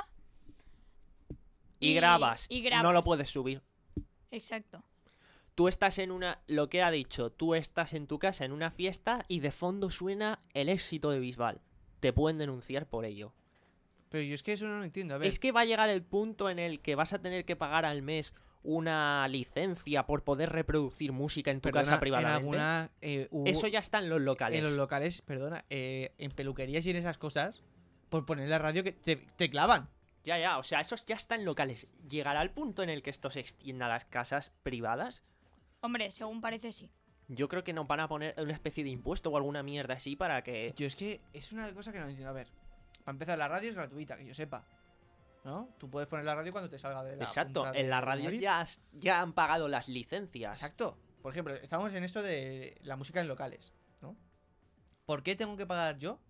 y, grabas, y grabas. no lo puedes subir. Exacto. Tú estás en una, lo que ha dicho, tú estás en tu casa en una fiesta y de fondo suena el éxito de Bisbal. Te pueden denunciar por ello. Pero yo es que eso no lo entiendo, a ver. Es que va a llegar el punto en el que vas a tener que pagar al mes una licencia por poder reproducir música en tu Perdona, casa privadamente. En alguna, eh, hubo- Eso ya está en los locales. En los locales, perdona, eh, en peluquerías y en esas cosas, por poner la radio que te, te clavan. Ya, ya, o sea, eso ya está en locales. ¿Llegará el punto en el que esto se extienda a las casas privadas? Hombre, según parece sí. Yo creo que nos van a poner una especie de impuesto o alguna mierda así para que... Yo es que es una cosa que no entiendo. A ver, para empezar, la radio es gratuita, que yo sepa. ¿No? Tú puedes poner la radio cuando te salga de la Exacto, punta de en la la radio nariz. ya, has- ya han pagado las licencias. Exacto. Por ejemplo, estamos en esto de la música en locales, ¿no? ¿Por qué tengo que pagar yo?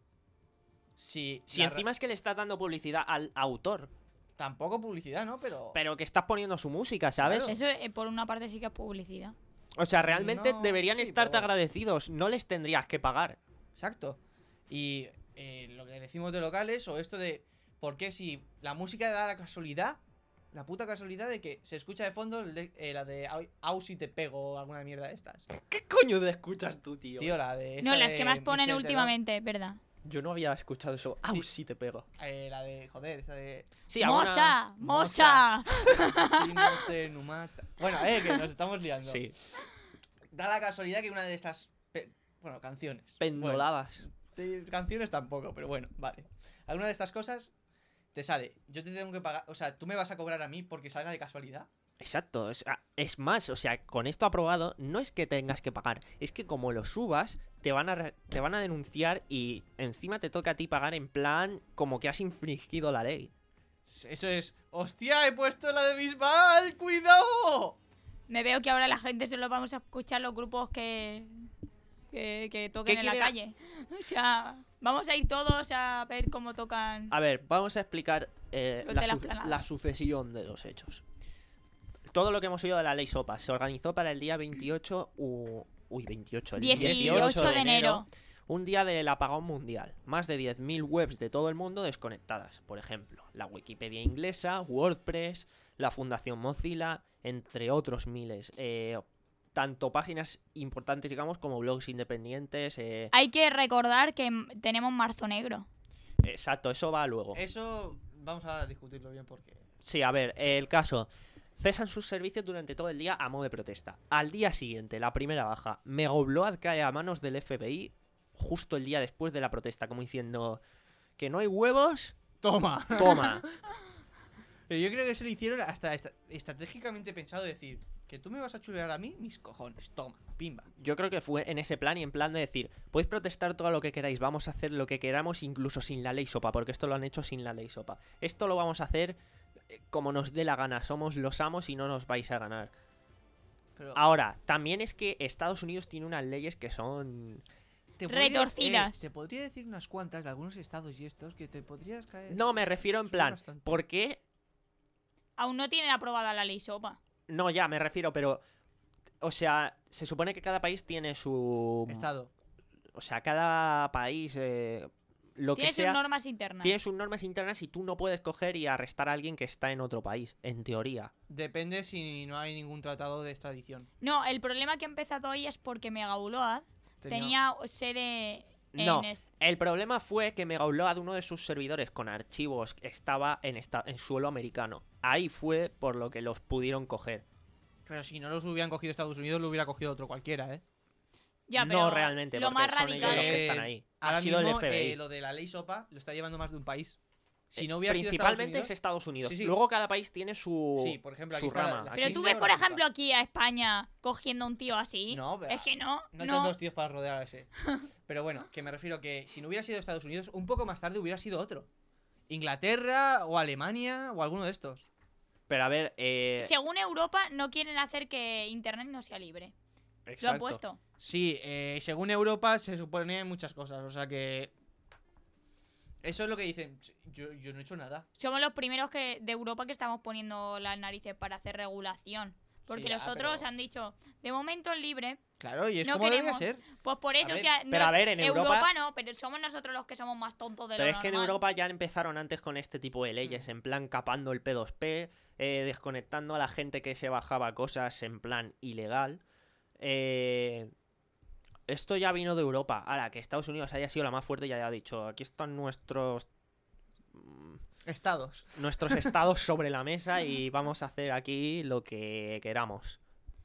Si, Si la ra- encima es que le estás dando publicidad al autor, Tampoco publicidad, ¿no? Pero... pero que estás poniendo su música, ¿sabes? Claro. Eso, eh, por una parte, sí que es publicidad. O sea, realmente No, deberían sí, estarte pero bueno. agradecidos, no les tendrías que pagar. Exacto. Y eh, lo que decimos de locales o esto de por qué si la música da la casualidad, la puta casualidad de que se escucha de fondo el de- eh, la de Au- Au si te pego o alguna mierda de estas. ¿Qué coño de escuchas tú, tío? Tío, la de... No, esta las de que más ponen Michel últimamente, es verdad. Yo no había escuchado eso. ¡Au, Sí. sí te pego! Teló. Eh, la de... Joder, esta de... Sí, alguna- ¡Mosa! Mosa. ¡Mosa! Sí, no sé, no mata. Bueno, eh, que nos estamos liando. Sí, Da la casualidad que una de estas... pe- Bueno, canciones. pendoladas. Bueno, de canciones tampoco, pero bueno, vale. Alguna de estas cosas te sale. Yo te tengo que pagar... O sea, ¿tú me vas a cobrar a mí porque salga de casualidad? Exacto, es, ah, es más, o sea, con esto aprobado, no es que tengas que pagar, es que como lo subas, te van a, re- te van a denunciar y encima te toca a ti pagar en plan como que has infringido la ley. Eso es... ¡Hostia, he puesto la de Bisbal! ¡Cuidado! Me veo que ahora la gente solo vamos a escuchar los grupos que, que, que toquen ¿Qué en la quiere- calle. O sea, vamos a ir todos a ver cómo tocan. A ver, vamos a explicar eh, Los la, de la su- planada. la sucesión de los hechos. Todo lo que hemos oído de la ley SOPA se organizó para el día veintiocho, u- uy, veintiocho, el dieciocho de enero. Un día del apagón mundial. Más de diez mil webs de todo el mundo desconectadas. Por ejemplo, la Wikipedia inglesa, WordPress, la Fundación Mozilla, entre otros miles. Eh, tanto páginas importantes, digamos, como blogs independientes. eh, Hay que recordar que m- tenemos marzo negro. Exacto, eso va luego. Eso vamos a discutirlo bien porque... Sí, a ver, el caso. Cesan sus servicios durante todo el día a modo de protesta. Al día siguiente, la primera baja, Megaupload cae a manos del F B I justo el día después de la protesta, como diciendo que no hay huevos, ¡Toma! toma. Pero yo creo que eso lo hicieron hasta esta- estratégicamente pensado decir... que tú me vas a chulear a mí, mis cojones, toma, pimba. Yo creo que fue en ese plan y en plan de decir, podéis protestar todo lo que queráis, vamos a hacer lo que queramos incluso sin la ley SOPA, porque esto lo han hecho sin la ley SOPA. Esto lo vamos a hacer eh, como nos dé la gana, somos los amos y no nos vais a ganar. Pero Ahora, también es que Estados Unidos tiene unas leyes que son... te podría- retorcidas. eh, te podría decir unas cuantas de algunos estados y estos que te podrías caer. No, me refiero en subir plan, bastante. ¿por qué? Aún no tienen aprobada la ley SOPA. No, ya, me refiero, pero... O sea, se supone que cada país tiene su... Estado. O sea, cada país, eh, lo que Tiene sus sea, normas internas. tiene sus normas internas y tú no puedes coger y arrestar a alguien que está en otro país, en teoría. Depende si no hay ningún tratado de extradición. No, el problema que ha empezado hoy es porque Megauload tenía sede en... No, est- el problema fue que Megaupload, uno de sus servidores con archivos, estaba en, esta- en suelo americano. Ahí fue por lo que los pudieron coger. Pero si no los hubieran cogido Estados Unidos, lo hubiera cogido otro cualquiera, ¿eh? Ya, no pero realmente, lo porque más son ellos radical... los que Eh, están ahí. Ha Ahora sido mismo, el F B I. eh, lo de la ley SOPA lo está llevando más de un país. Si Eh, no hubiera sido Principalmente Estados es Estados Unidos. Sí, sí. Luego cada país tiene su, Sí, por ejemplo, aquí su está la- rama. la- Pero Aquí tú la ves, por geográfica. ejemplo, aquí a España cogiendo a un tío así. No, vea, es que no, No, no. tengo dos tíos para rodear a ese. Pero bueno, que me refiero que si no hubiera sido Estados Unidos, un poco más tarde hubiera sido otro. Inglaterra o Alemania o alguno de estos. Pero a ver, eh, Según Europa, no quieren hacer que Internet no sea libre. Lo han exacto. puesto. Sí, eh, según Europa se suponen muchas cosas, o sea que... Eso es lo que dicen. Yo, yo no he hecho nada. Somos los primeros que de Europa que estamos poniendo las narices para hacer regulación. Porque Sí, los ah, otros pero- han dicho, de momento es libre. Claro, y es No como debería queremos. ser. Pues por eso, ver, o sea, pero a ver, en Europa- no, pero somos nosotros los que somos más tontos de Pero lo es que en normal. Europa ya empezaron antes con este tipo de leyes, en plan capando el P dos P, eh, desconectando a la gente que se bajaba cosas en plan ilegal. Eh, esto ya vino de Europa. Ahora, que Estados Unidos haya sido la más fuerte, ya haya dicho, aquí están nuestros mm, Estados. nuestros estados sobre la mesa y vamos a hacer aquí lo que queramos.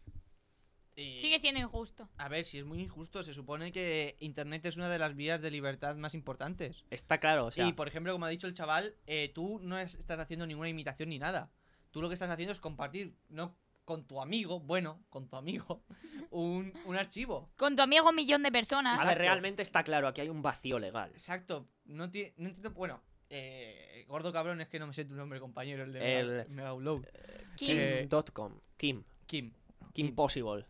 Y- Sigue siendo injusto. A ver, si es muy injusto, se supone que Internet es una de las vías de libertad más importantes. Está claro, o sea, Y por ejemplo, como ha dicho el chaval, eh, tú no es- estás haciendo ninguna imitación ni nada. Tú lo que estás haciendo es compartir, no con tu amigo, bueno, con tu amigo, un, un archivo. Con tu amigo un millón de personas. a ver, exacto. realmente está claro, aquí hay un vacío legal. Exacto. No, ti- no entiendo. Bueno, eh, gordo cabrón, es que no me sé tu nombre, compañero, el de El- Mega- Megaupload. Kim. Eh, Kim punto com, Kim, Kim. Kim Possible.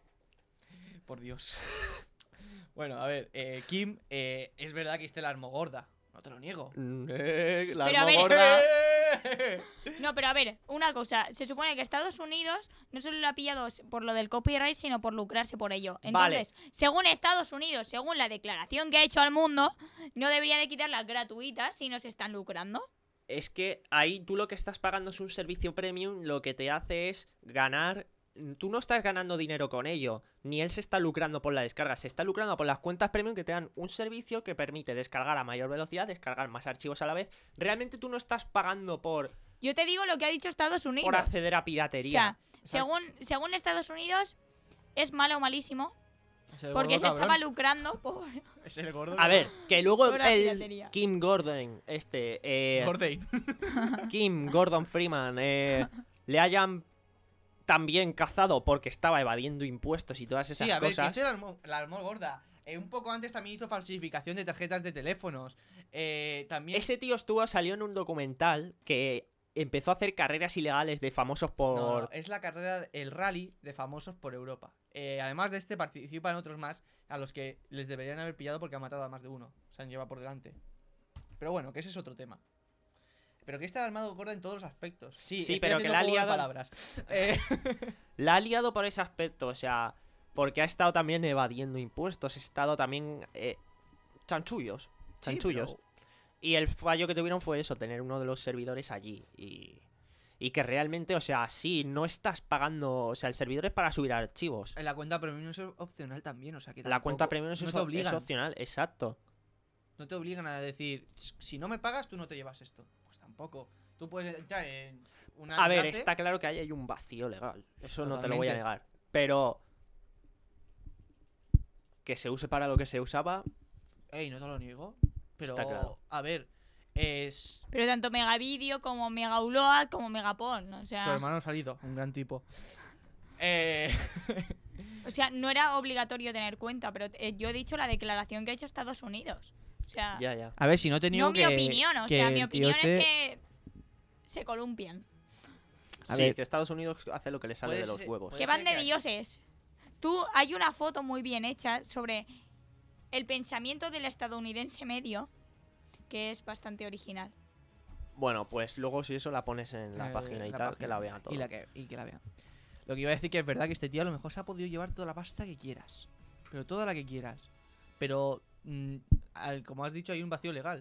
Por Dios. Bueno, a ver, eh, Kim, eh, es verdad que este la armó gorda. No te lo niego. Mm, eh, la Pero a armó ver- gorda. No, pero a ver, una cosa. Se supone que Estados Unidos no solo lo ha pillado por lo del copyright, sino por lucrarse por ello. Vale. Entonces, según Estados Unidos, según la declaración que ha hecho al mundo, no debería de quitarlas gratuitas si no se están lucrando. Es que ahí tú lo que estás pagando es un servicio premium, lo que te hace es ganar. Tú no estás ganando dinero con ello, ni él se está lucrando por la descarga, se está lucrando por las cuentas premium que te dan un servicio que permite descargar a mayor velocidad, descargar más archivos a la vez. Realmente tú no estás pagando por, Yo te digo lo que ha dicho Estados Unidos. por acceder a O piratería. sea, según, según Estados Unidos, es malo o malísimo. Es el Porque gordo se estaba cabrón. lucrando por... Es el gordo. A ver, que luego Por la el piratería. Kim Gordon, este, eh, Gordon. Kim Gordon Freeman, eh, le hayan también cazado porque estaba evadiendo impuestos y todas esas Sí, a ver, que cosas. este la armó, la armó gorda. Eh, un poco antes también hizo falsificación de tarjetas de teléfonos. Eh, también. Ese tío estuvo, salió en un documental que empezó a hacer carreras ilegales de famosos por... No, no, es la carrera, el rally de famosos por Europa. Eh, además de este, participan otros más a los que les deberían haber pillado porque han matado a más de uno. Se han llevado por delante. Pero bueno, que ese es otro tema. Pero que está armado gorda en todos los aspectos. Sí, Sí, estoy pero que haciendo la ha juego de liado- palabras. Eh, La ha liado por ese aspecto, o sea, porque ha estado también evadiendo impuestos, ha estado también... eh, chanchullos, sí, chanchullos. pero- Y el fallo que tuvieron fue eso, tener uno de los servidores allí y... Y que realmente, o sea, sí, no estás pagando... O sea, el servidor es para subir archivos. En la cuenta premium es opcional también, o sea que La cuenta tampoco- premium es, no eso- te es obligan. opcional, exacto. No te obligan a decir, si no me pagas, tú no te llevas esto. Pues tampoco. Tú puedes entrar en una. A ver, enlace- está claro que ahí hay un vacío legal. Eso no te lo voy a Totalmente. negar. Pero... Que se use para lo que se usaba... Ey, no te lo niego. Pero, Está claro. a ver, es. Pero tanto Megavideo como Megaupload como Megapon. O sea, Su hermano ha salido, un gran tipo. Eh... O sea, no era obligatorio tener cuenta, pero eh, yo he dicho la declaración que ha hecho Estados Unidos. O sea, Ya, ya. A ver, si no te niego no mi que... opinión, o que sea, el mi tío opinión este- es que se columpian. A Sí, ver. que Estados Unidos hace lo que le sale Puede de los ser- huevos. puede Que van ser de que- dioses. Tú, hay una foto muy bien hecha sobre el pensamiento del estadounidense medio, que es bastante original. Bueno, pues luego si eso la pones en la Eh, página y la tal, página. que la vean todo. Y, la que, y que la vean. Lo que iba a decir que es verdad que este tío a lo mejor se ha podido llevar toda la pasta que quieras. Pero toda la que quieras. Pero, mm, al- como has dicho, hay un vacío legal.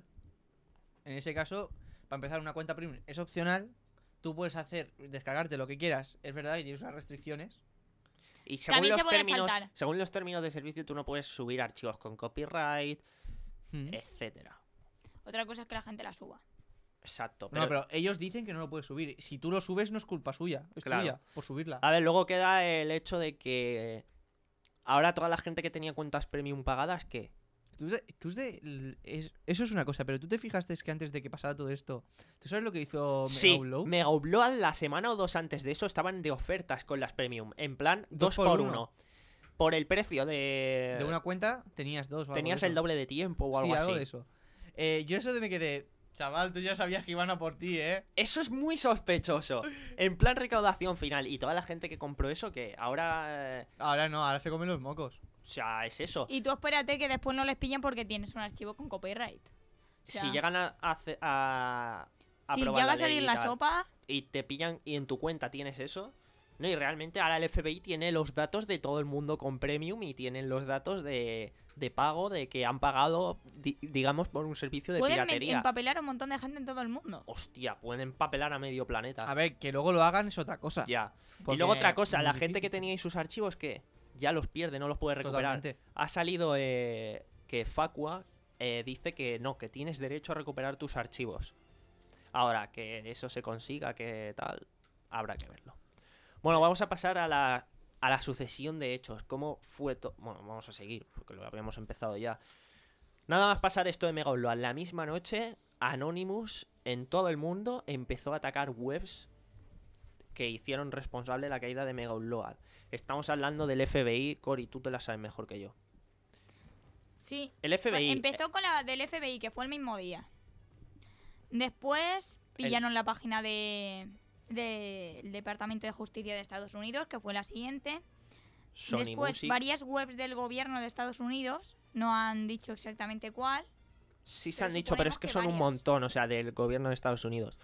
En ese caso, para empezar una cuenta premium es opcional. Tú puedes hacer, descargarte lo que quieras. Es verdad que tienes unas restricciones. Y según También se los, puede términos, saltar. según los términos de servicio, tú no puedes subir archivos con copyright, Mm. etcétera. Otra cosa es que la gente la suba. Exacto. No, pero ellos dicen que no lo puedes subir. Si tú lo subes, no es culpa suya. Es Claro. tuya por subirla. A ver, luego queda el hecho de que ahora toda la gente que tenía cuentas premium pagadas, ¿qué? Tú de- tú de- l- es- eso es una cosa, pero tú te fijaste que antes de que pasara todo esto, ¿tú sabes lo que hizo Sí, Mega Upload? Mega Upload la semana o dos antes de eso estaban de ofertas con las premium. En plan, dos, por por uno. uno. Por el precio de... De una cuenta tenías dos o algo Tenías de el eso. doble de tiempo o algo sí, así. algo de eso. Eh, yo eso de me quedé, chaval, tú ya sabías que iban a por ti, ¿eh? Eso es muy sospechoso. En plan recaudación final. Y toda la gente que compró eso, que ahora... eh, Ahora no, ahora se comen los mocos. O sea, es eso. Y tú espérate que después no les pillen porque tienes un archivo con copyright. O sea, Si llegan a, hace- a, a si aprobar llega la a salir ley y la tal, sopa, y te pillan y en tu cuenta tienes eso. No, y realmente ahora el F B I tiene los datos de todo el mundo con premium y tienen los datos de, de pago de que han pagado, di- digamos, por un servicio de pueden me- piratería. empapelar a un montón de gente en todo el mundo. Hostia, pueden empapelar a medio planeta. A ver, que luego lo hagan es otra cosa. Ya. Y Porque luego otra cosa, es la muy gente que difícil. tenía ahí sus archivos, ¿qué? Ya los pierde, no los puede recuperar. Totalmente. Ha salido eh, que Facua eh, dice que no, que tienes derecho a recuperar tus archivos. Ahora, que eso se consiga, que tal, habrá que verlo. Bueno, vamos a pasar a la, a la sucesión de hechos. ¿Cómo fue todo? Bueno, vamos a seguir, porque lo habíamos empezado ya. Nada más pasar esto de Mega Upload, la misma noche, Anonymous en todo el mundo empezó a atacar webs que hicieron responsable la caída de Mega Upload. Estamos hablando del F B I, Cory, tú te la sabes mejor que yo. Sí. El F B I... Empezó con la del F B I, que fue el mismo día. Después pillaron la página de del Departamento de Justicia de Estados Unidos, que fue la siguiente. Sony Después, Music, varias webs del gobierno de Estados Unidos, no han dicho exactamente cuál. sí se pero han dicho, pero es suponemos que que son un varias. montón, o sea, del gobierno de Estados Unidos.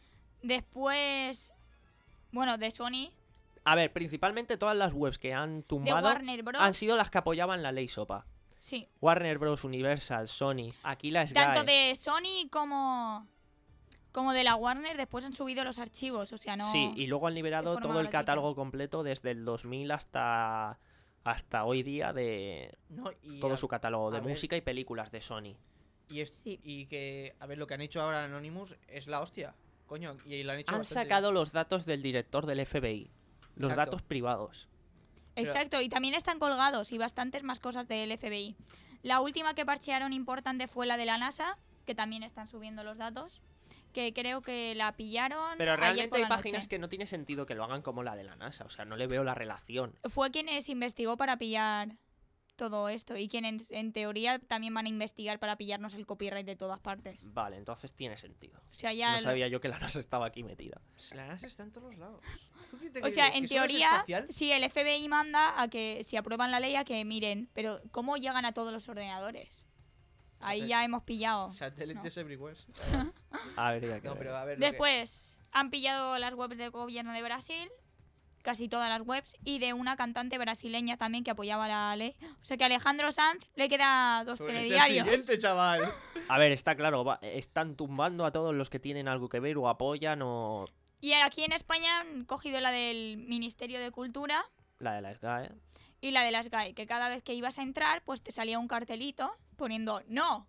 Después, bueno, de Sony, A ver, principalmente todas las webs que han de tumbado Warner Bros. han sido las que apoyaban la ley SOPA. Sí, Warner Bros, Universal, Sony, Aquila Sky. tanto de Sony como, como de la Warner, después han subido los archivos, o sea, no... Sí, y luego han liberado forma todo el gratuita. catálogo completo desde el dos mil hasta, hasta hoy día de No, y todo a- su catálogo de a ver. música y películas de Sony. Y, es- Sí. y que, a ver, lo que han hecho ahora Anonymous es la hostia. Coño, y lo han hecho Han bastante sacado los datos del director del F B I. Los Exacto. datos privados. Exacto, y también están colgados y bastantes más cosas del F B I. La última que parchearon importante fue la de la NASA, que también están subiendo los datos, que creo que la pillaron Pero ayer realmente por hay la páginas noche. que no tiene sentido que lo hagan como la de la NASA. O sea, no le veo la relación. Fue quienes investigó para pillar todo esto y quienes en teoría también van a investigar para pillarnos el copyright de todas partes. Vale, entonces tiene sentido. O sea, ya... No lo- sabía yo que la NASA estaba aquí metida. La NASA está en todos lados. ¿Tú qué te O sea, crees, en que solo es teoría, espacial? sí, el F B I manda a que si aprueban la ley a que miren, pero ¿cómo llegan a todos los ordenadores? Ahí Satel- ya hemos pillado. Satélites everywhere. Habría que No, ver. pero a ver. lo que- Después han pillado las webs del gobierno de Brasil, casi todas las webs, y de una cantante brasileña también que apoyaba la ley. O sea que a Alejandro Sanz le queda dos Pues es el telediarios. siguiente, chaval. A ver, está claro. va- están tumbando a todos los que tienen algo que ver o apoyan o... Y aquí en España han cogido la del Ministerio de Cultura La de la S G A E. y la de las G A E, que cada vez que ibas a entrar, pues te salía un cartelito poniendo ¡No!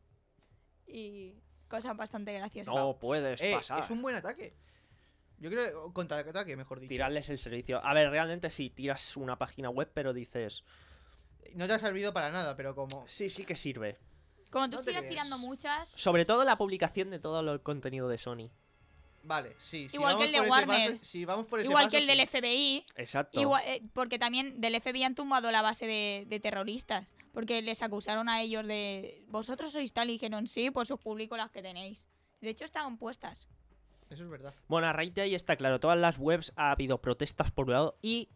Y cosas bastante graciosas. No puedes Eh, pasar. es un buen ataque. Yo creo. Contraataque, mejor dicho. Tirarles el servicio. A ver, realmente sí, tiras una página web, pero dices... No te ha servido para nada, pero como. Sí, sí que sirve. Como tú no te sigas creas. tirando muchas, Sobre todo la publicación de todo el contenido de Sony. Vale, sí. Si Igual vamos que el de por ese Warner. paso- si vamos por ese Igual paso, que el del sí. F B I. Exacto. Igual, eh, porque también del F B I han tumbado la base de, de terroristas. Porque les acusaron a ellos de... Vosotros sois tal y dijeron, sí, pues os publico las que tenéis. De hecho, estaban puestas. Eso es verdad. Bueno, a raíz de ahí está claro, todas las webs ha habido protestas por un lado y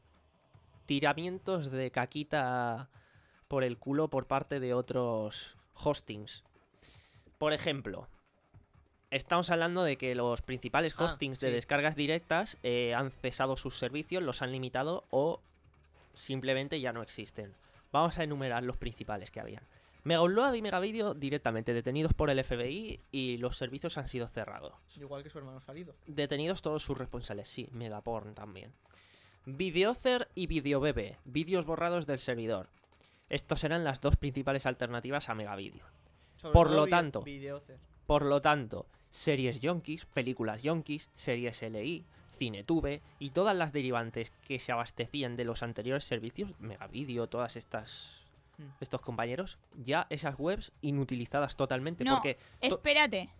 tiramientos de caquita por el culo por parte de otros hostings. Por ejemplo, estamos hablando de que los principales Ah, hostings de sí. descargas directas eh, han cesado sus servicios, los han limitado o simplemente ya no existen. Vamos a enumerar los principales que habían. Megaupload y Megavideo directamente detenidos por el F B I y los servicios han sido cerrados. Igual que su hermano salido. Detenidos todos sus responsables, sí, Megaporn también. Videocer y VideoBB, vídeos borrados del servidor. Estos eran las dos principales alternativas a Megavideo. Sobre Por todo lo video- tanto. Videocer. Por lo tanto, series yonkis, películas yonkis, series L I, Cinetube y todas las derivantes que se abastecían de los anteriores servicios, Megavideo, todas estas Hmm. estos compañeros, ya esas webs inutilizadas totalmente No, porque Espérate.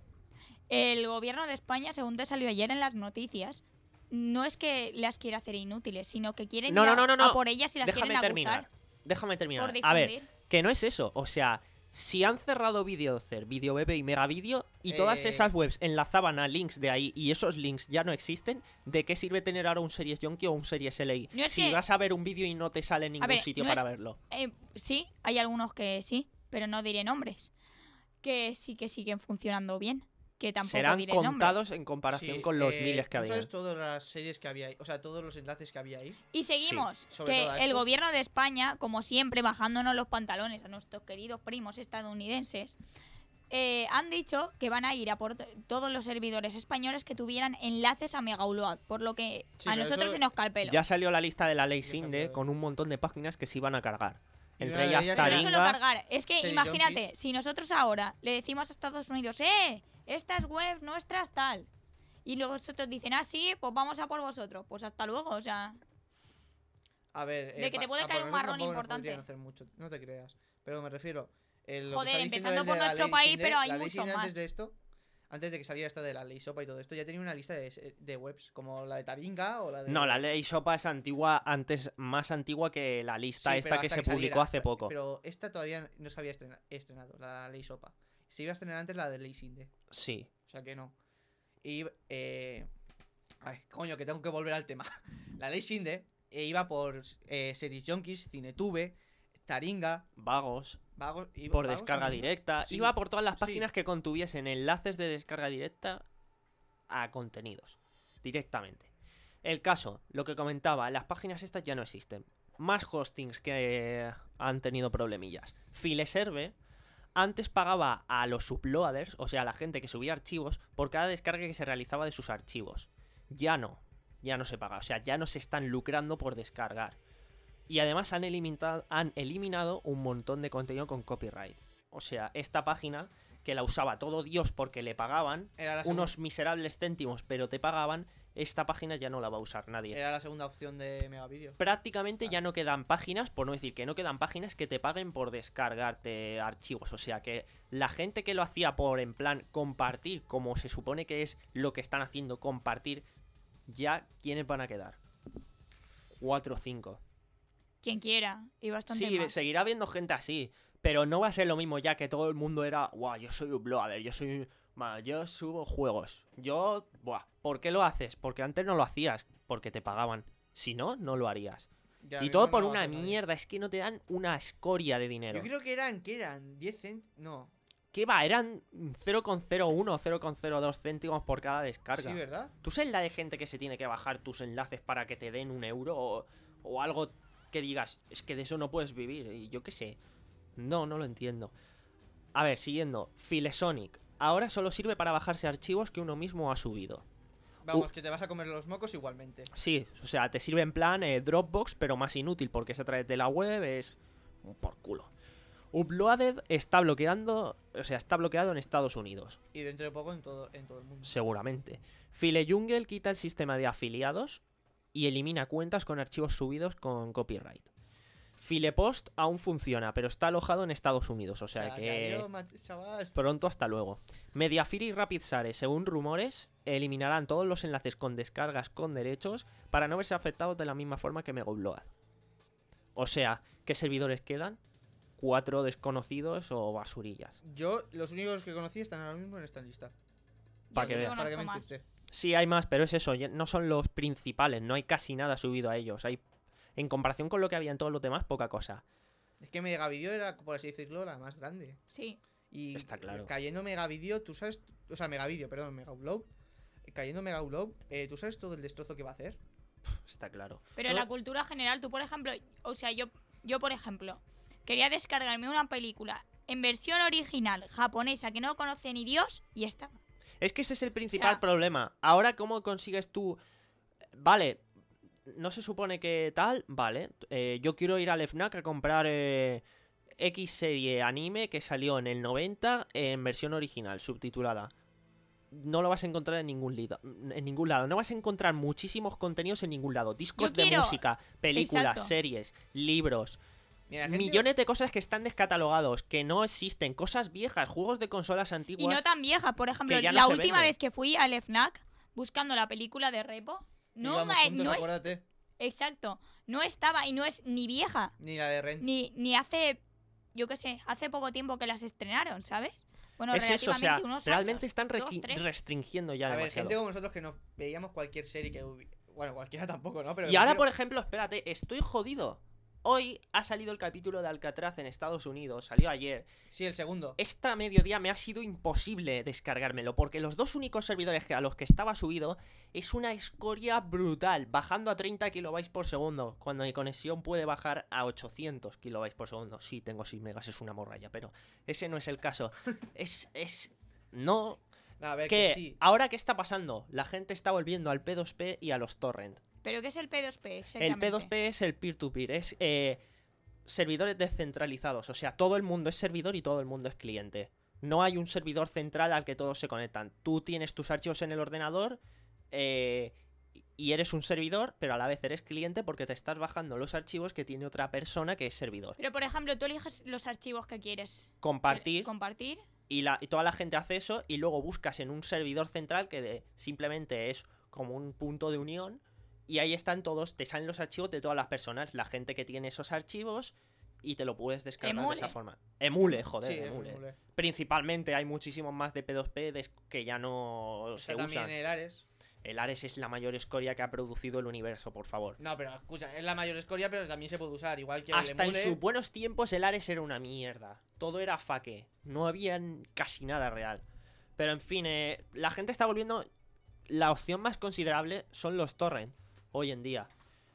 El gobierno de España, según te salió ayer en las noticias, no es que las quiera hacer inútiles, sino que quieren No, ir no, a, no, no, a no. por ellas y las déjame quieren terminar. abusar Déjame terminar. por A ver, difundir. que no es eso, o sea, si han cerrado Videocer, VideoBB y Megavideo y todas Eh. esas webs enlazaban a links de ahí y esos links ya no existen, ¿de qué sirve tener ahora un Series Yonki o un Series L I? No es si que- vas a ver un vídeo y no te sale en ningún ver, sitio no para es- verlo. Eh, sí, hay algunos que sí, pero no diré nombres. Que sí que siguen funcionando bien. Que tampoco Serán diré contados nombres. en comparación Sí, con los eh, miles que ¿tú había. sabes todas las series que había ahí? O sea, todos los enlaces que había ahí. Y seguimos. sobre que todo a el estos. gobierno de España, como siempre, bajándonos los pantalones a nuestros queridos primos estadounidenses, eh, han dicho que van a ir a por t- todos los servidores españoles que tuvieran enlaces a Megaupload. Por lo que Sí, a pero nosotros eso se nos cae el pelo. Ya salió la lista de la ley Ya Sinde salió. con un montón de páginas que se iban a cargar. Y Entre una de ellas ellas Pero era- no solo Taringa. cargar. Es que Series imagínate, junkies. si nosotros ahora le decimos a Estados Unidos, ¡eh! Estas webs nuestras tal. Y luego nosotros dicen, ah, sí, pues vamos a por vosotros. Pues hasta luego, o sea. A ver. De que te pa- puede a caer por un nosotros marrón tampoco nos importante. podrían hacer mucho, no te creas. Pero me refiero. eh, lo que Joder, está diciendo empezando el por de la nuestro ley país, Sinde, pero hay la ley mucho Sinde más. Antes de esto, antes de que saliera esta de la ley SOPA y todo esto, ya tenía una lista de, de webs, como la de Taringa o la de. No, la ley SOPA es antigua, antes más antigua que la lista Sí, esta pero que hasta se saliera, publicó hace hasta- poco. Pero esta todavía no se había estrena- estrenado, la ley SOPA. Se iba a estrenar antes la de ley Sinde. Sí. O sea que no. Y. Eh... Ay, coño, que tengo que volver al tema. La ley Sinde eh, iba por eh, Series Junkies, Cinetube, Taringa, Vagos. Vagos. y- Por Vagos descarga también, ¿no? directa. Sí, Iba por todas las sí. páginas que contuviesen enlaces de descarga directa a contenidos. Directamente. El caso, lo que comentaba, las páginas estas ya no existen. Más hostings que eh, han tenido problemillas. Fileserve antes pagaba a los uploaders, o sea, a la gente que subía archivos, por cada descarga que se realizaba de sus archivos. Ya no. Ya no se paga. O sea, ya no se están lucrando por descargar. Y además han eliminado, han eliminado un montón de contenido con copyright. O sea, esta página, que la usaba todo Dios porque le pagaban, Era la, segunda, unos miserables céntimos, pero te pagaban, esta página ya no la va a usar nadie. era la segunda opción de Megavideo. Prácticamente Ah. ya no quedan páginas, por no decir que no quedan páginas que te paguen por descargarte archivos. O sea que la gente que lo hacía por en plan compartir, como se supone que es lo que están haciendo, compartir, ya ¿quiénes van a quedar? Cuatro o cinco. Quien quiera. Y bastante Sí, más. seguirá habiendo gente así, pero no va a ser lo mismo ya que todo el mundo era, guau, yo soy un blogger, yo soy, ma, yo subo juegos, yo, buah, ¿por qué lo haces? Porque antes no lo hacías, porque te pagaban, si no, no lo harías. Ya Y mismo todo no por lo va a una hacer nadie. mierda, es que no te dan una escoria de dinero. Yo creo que eran, ¿qué eran? ¿diez cent? No. ¿Qué va? Eran cero coma cero uno o cero coma cero dos céntimos por cada descarga. Sí, ¿verdad? ¿Tú sabes la de gente que se tiene que bajar tus enlaces para que te den un euro o, o algo que digas, es que de eso no puedes vivir? Y yo qué sé. No, no lo entiendo. A ver, siguiendo. Filesonic. Ahora solo sirve para bajarse archivos que uno mismo ha subido. Vamos, Uh. que te vas a comer los mocos igualmente. Sí, o sea, te sirve en plan eh, Dropbox, pero más inútil porque es a través de la web, es por culo. Uploaded está bloqueando, o sea, está bloqueado en Estados Unidos. Y dentro de poco en todo, en todo el mundo. Seguramente. FileJungle quita el sistema de afiliados y elimina cuentas con archivos subidos con copyright. Filepost aún funciona, pero está alojado en Estados Unidos, o sea Ya, que adiós, mate- chaval. pronto hasta luego. Mediafire y RapidShare, según rumores, eliminarán todos los enlaces con descargas con derechos para no verse afectados de la misma forma que Mega Upload. O sea, ¿qué servidores quedan? Cuatro desconocidos o basurillas. Yo, los únicos que conocí están ahora mismo en esta lista. Pa' Yo que sí veas. Para que conozco me más. entiendas. Sí, hay más, pero es eso, ya no son los principales, no hay casi nada subido a ellos. Hay, en comparación con lo que había en todos los demás, poca cosa. Es que Megavideo era, por así decirlo, la más grande. Sí. Y Está claro. cayendo Megavideo, tú sabes. O sea, Megavideo, perdón, Mega Upload. eh, Cayendo Mega Upload, eh, tú sabes todo el destrozo que va a hacer. Está claro. Pero en Todo- la cultura general, tú, por ejemplo, o sea, yo, yo por ejemplo, quería descargarme una película en versión original japonesa que no conoce ni Dios y estaba. Es que ese es el principal O sea- problema. Ahora, ¿cómo consigues tú? Vale, no se supone que tal, vale. eh, yo quiero ir al FNAC a comprar eh, X serie anime que salió en el noventa en versión original, subtitulada. No lo vas a encontrar en ningún, lido- en ningún lado. No vas a encontrar muchísimos contenidos en ningún lado. Discos Yo de quiero- música, películas, Exacto. series, libros. Mira, la gente- Millones de cosas que están descatalogados, que no existen, cosas viejas, juegos de consolas Y antiguas. no tan vieja, por ejemplo, que ya no la se última venden. vez que fui al FNAC buscando la película de Repo, no, íbamos ma- juntos, no es, acuérdate. exacto, no estaba y no es ni vieja, Ni la de Rent. ni, ni hace, yo qué sé, hace poco tiempo que las estrenaron, ¿sabes? Bueno, Es eso, o sea, relativamente unos realmente años, están dos, regi- tres. restringiendo ya A ver, demasiado. gente como nosotros que nos veíamos cualquier serie que hubi- Bueno, cualquiera tampoco, ¿no? Pero Y ahora, me por refiero- ejemplo, espérate, estoy jodido. Hoy ha salido el capítulo de Alcatraz en Estados Unidos, salió ayer. Sí, el segundo. Esta mediodía me ha sido imposible descargármelo, porque los dos únicos servidores que- a los que estaba subido es una escoria brutal, bajando a treinta kilobytes por segundo, cuando mi conexión puede bajar a ochocientos kilobytes por segundo. Sí, tengo seis megas, es una morralla, pero ese no es el caso. Es... es... No... No, a ver, Que que sí. ahora, ¿qué está pasando? La gente está volviendo al P dos P y a los torrent. ¿Pero qué es el P dos P El exactamente? P dos P es el peer-to-peer, es eh, servidores descentralizados. O sea, todo el mundo es servidor y todo el mundo es cliente. No hay un servidor central al que todos se conectan. Tú tienes tus archivos en el ordenador eh, y eres un servidor, pero a la vez eres cliente porque te estás bajando los archivos que tiene otra persona que es servidor. Pero, por ejemplo, tú eliges los archivos que quieres Compartir compartir. y, la, y toda la gente hace eso y luego buscas en un servidor central que de- simplemente es como un punto de unión y ahí están todos, te salen los archivos de todas las personas, la gente que tiene esos archivos y te lo puedes descargar Emule. de esa forma. Emule, joder, Sí, es emule. emule. Principalmente hay muchísimos más de P dos P des- que ya no Está se también usan. el Ares. El Ares es la mayor escoria que ha producido el universo, por favor. No, pero escucha, es la mayor escoria, pero también se puede usar. Igual que Hasta el en emule. sus buenos tiempos el Ares era una mierda. Todo era faque. No había n- casi nada real. Pero en fin, eh, la gente está volviendo... La opción más considerable son los torrent hoy en día.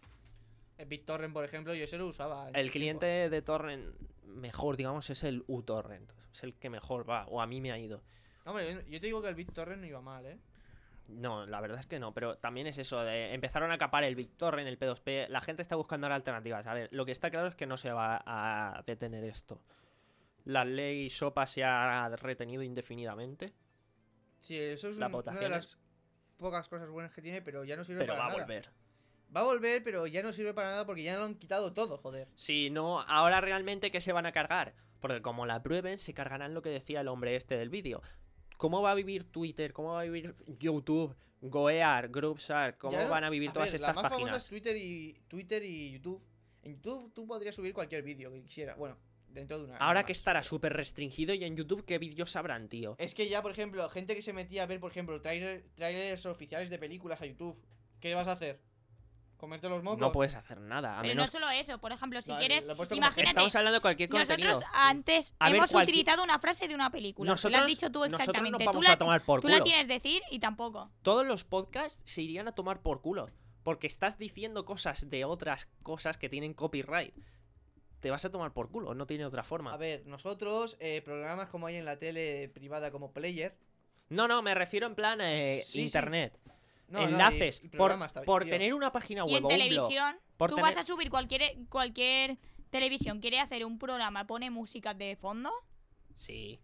El BitTorrent, por ejemplo, yo ese lo usaba. en El su cliente de torrent mejor, digamos, es el uTorrent. Es el que mejor va, o a mí me ha ido. tiempo. Hombre, yo- yo te digo que el BitTorrent no iba mal, ¿eh? No, la verdad es que no, pero también es eso, de empezaron a capar el BitTorrent, el P dos P, la gente está buscando ahora alternativas. A ver, lo que está claro es que no se va a detener esto. La ley SOPA se ha retenido indefinidamente, Sí, eso es las un- una de votaciones, las pocas cosas buenas que tiene, pero ya no sirve pero para va a nada. volver. Va a volver, pero ya no sirve para nada porque ya lo han quitado todo, joder. Si no, ahora realmente ¿qué se van a cargar? Porque como la prueben, se cargarán lo que decía el hombre este del vídeo. ¿Cómo va a vivir Twitter? ¿Cómo va a vivir YouTube? Goear, Groupshark, ¿cómo Ya no- van a vivir a todas ver, estas las más páginas? famosas Twitter y, Twitter y YouTube. En YouTube tú podrías subir cualquier vídeo que quisieras. Bueno, dentro de una. Ahora una que más, estará pero- súper restringido y en YouTube, ¿qué vídeos sabrán, tío? Es que ya, por ejemplo, gente que se metía a ver, por ejemplo, trailer- trailers oficiales de películas a YouTube. ¿Qué vas a hacer? ¿Comerte los mocos? No puedes hacer nada, a Pero menos... no solo eso, por ejemplo, si No, quieres, lo he puesto como imagínate, Estamos hablando de cualquier contenido. nosotros antes A ver, hemos cualquier- utilizado una frase de una película. Nosotros, Tú la has dicho tú nosotros exactamente. nos tú vamos la, a tomar por tú culo. la tienes decir y tampoco. Todos los podcasts se irían a tomar por culo. Porque estás diciendo cosas de otras cosas que tienen copyright. Te vas a tomar por culo, no tiene otra forma. A ver, nosotros, eh, programas como hay en la tele privada como Player. No, no, me refiero en plan eh, Sí, sí. internet. No, no, y- Enlaces. y por programas también, por tío. tener una página Y web en o un blog. televisión, por tú tener- vas a subir cualquier cualquier televisión, quiere hacer un programa, pone música de fondo Sí.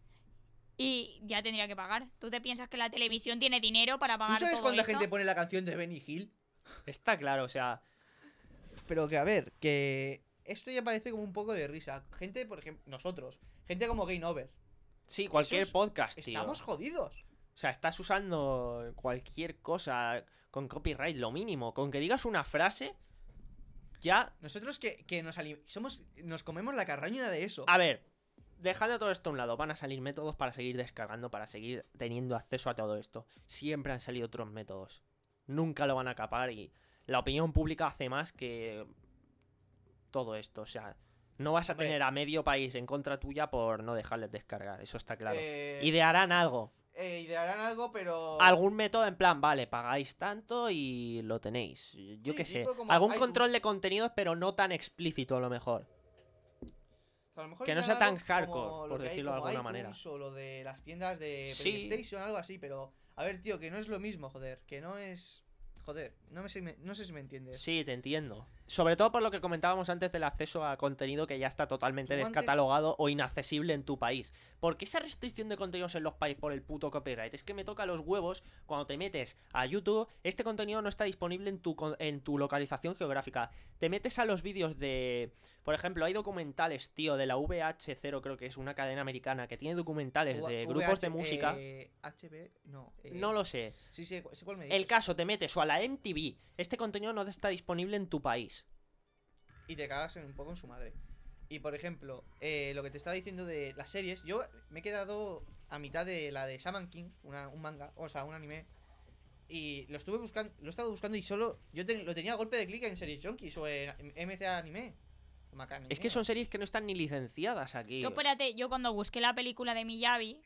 y ya tendría que pagar. ¿Tú te piensas que la televisión tiene dinero para ¿Tú pagar sabes todo cuánta eso? gente pone la canción de Benny Hill? Está claro, o sea... Pero que, a ver, que esto ya parece como un poco de risa. Gente, por ejemplo, nosotros, gente como Game Over. Sí, cualquier Esos- podcast, tío. Estamos jodidos. O sea, estás usando cualquier cosa con copyright, lo mínimo. Con que digas una frase, ya... Nosotros que, que nos ali- somos nos comemos la carraña de eso. A ver, dejando todo esto a un lado, van a salir métodos para seguir descargando, para seguir teniendo acceso a todo esto. Siempre han salido otros métodos. Nunca lo van a capar y la opinión pública hace más que todo esto. O sea, no vas a Hombre. tener a medio país en contra tuya por no dejarles descargar, eso está claro. Eh, Idearán algo. eh, idearán algo, pero... Algún método en plan, vale, pagáis tanto y lo tenéis. Yo Sí, qué sé. tipo como Algún iTunes. control de contenidos, pero no tan explícito a lo mejor. A lo mejor que no dirán sea algo tan hardcore, como por lo que hay decirlo de como alguna iTunes O lo de las tiendas de Sí. PlayStation, algo así, pero... A ver, tío, que no es lo mismo, joder. Que no es... Joder, no, me sé, me- no sé si me entiendes. Sí, te entiendo. Sobre todo por lo que comentábamos antes del acceso a contenido que ya está totalmente Tú antes- descatalogado o inaccesible en tu país. ¿Por qué esa restricción de contenidos en los países por el puto copyright? Es que me toca los huevos cuando te metes a YouTube. Este contenido no está disponible en tu, co- en tu localización geográfica. Te metes a los vídeos de... Por ejemplo, hay documentales, tío, de la V H cero, creo que es una cadena americana, que tiene documentales de V- grupos VH, de música. eh, H B, no. eh, No lo sé. Sí, sí, sé cuál me El dices. caso, te metes o a la M T V. Este contenido no está disponible en tu país. Y te cagas en- un poco en su madre. Y por ejemplo, eh, lo que te estaba diciendo de las series, yo me he quedado a mitad de la de Shaman King, una- un manga, o sea, un anime. Y lo estuve buscando, lo he estado buscando y solo yo te- lo tenía a golpe de clic en Series Junkies o en M C Anime. o Maca Anime, Es que son series que no están ni licenciadas aquí. Yo, espérate, yo cuando busqué la película de Miyavi,